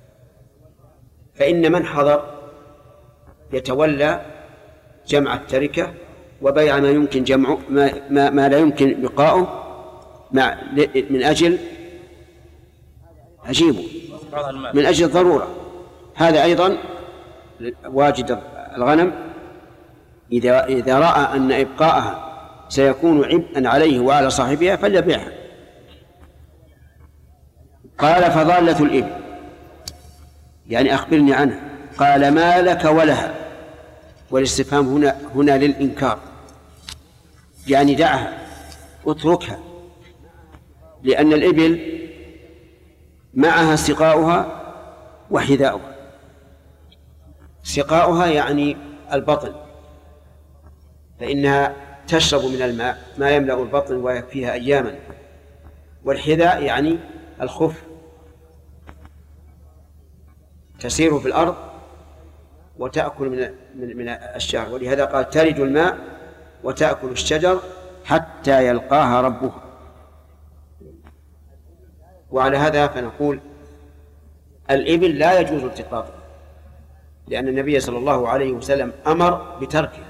Speaker 3: فإن من حضر يتولى جمع التركة وبيع ما يمكن جمعه ما, ما, ما لا يمكن بقاؤه مع من أجل أجيبه من أجل الضرورة. هذا أيضا واجد الغنم إذا إذا رأى أن إبقاءها سيكون عبئا عليه وعلى صاحبها فليبيعها. قال فضالة الإبل يعني أخبرني عنها. قال ما لك ولها، والاستفهام هنا هنا للإنكار، يعني دعها اتركها، لأن الإبل معها سقاؤها وحذاؤها. سقاؤها يعني البطن، فإنها تشرب من الماء ما يملأ البطن ويكفيها أياما، والحذاء يعني الخف، تسير في الأرض وتأكل من من, من الشجر، ولهذا قال تلج الماء وتأكل الشجر حتى يلقاها ربها. وعلى هذا فنقول الإبل لا يجوز التقاطها، لأن النبي صلى الله عليه وسلم أمر بتركها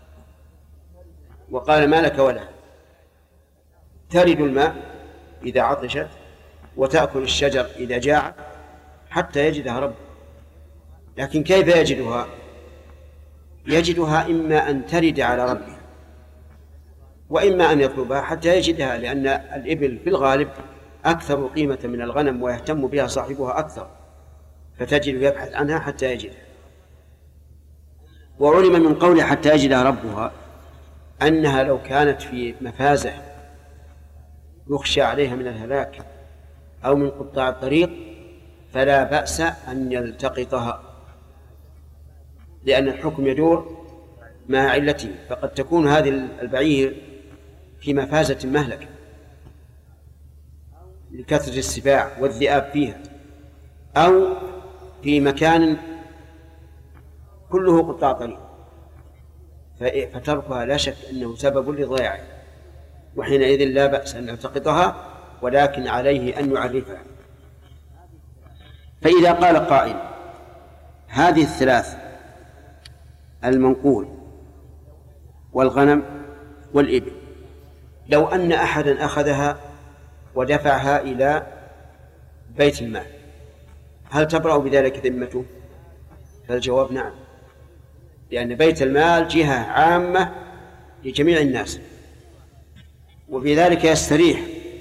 Speaker 3: وقال ما لك ولها، تلج الماء إذا عطشت وتأكل الشجر إذا جاعت حتى يجدها رب. لكن كيف يجدها؟ يجدها إما أن ترد على ربها وإما أن يطلبها حتى يجدها، لأن الإبل في الغالب أكثر قيمة من الغنم ويهتم بها صاحبها أكثر، فتجد يبحث عنها حتى يجدها. وعلم من قوله حتى يجدها ربها أنها لو كانت في مفازة يخشى عليها من الهلاك أو من قطاع الطريق فلا بأس أن يلتقطها، لأن الحكم يدور مع علته. فقد تكون هذه البعير في مفازة مهلكة لكثرة السباع والذئاب فيها، أو في مكان كله قطاع طريق، فتركها لا شك أنه سبب لضياعه، وحينئذ لا بأس أن يلتقطها، ولكن عليه أن يعرفها. فإذا قال قائل هذه الثلاث المنقول والغنم والإبل لو أن أحدا أخذها ودفعها إلى بيت المال هل تبرأ بذلك ذمته؟ فالجواب نعم، لأن بيت المال جهة عامة لجميع الناس وبذلك يستريح.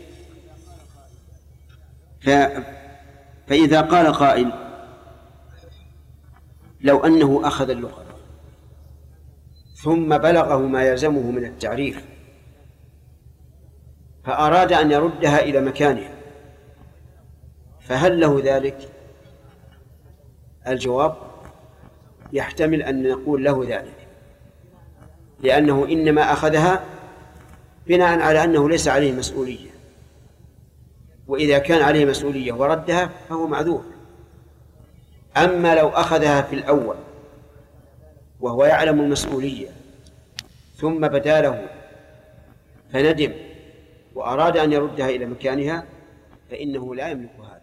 Speaker 3: ف... فإذا قال قائل لو أنه أخذ اللقطة ثم بلغه ما يلزمه من التعريف فأراد أن يردها إلى مكانها فهل له ذلك؟ الجواب يحتمل أن نقول له ذلك، لأنه إنما أخذها بناء على أنه ليس عليه مسؤولية، وإذا كان عليه مسؤولية وردها فهو معذور. أما لو أخذها في الأول وهو يعلم المسؤولية ثم بدا له فندم وأراد أن يردها إلى مكانها فإنه لا يملكها.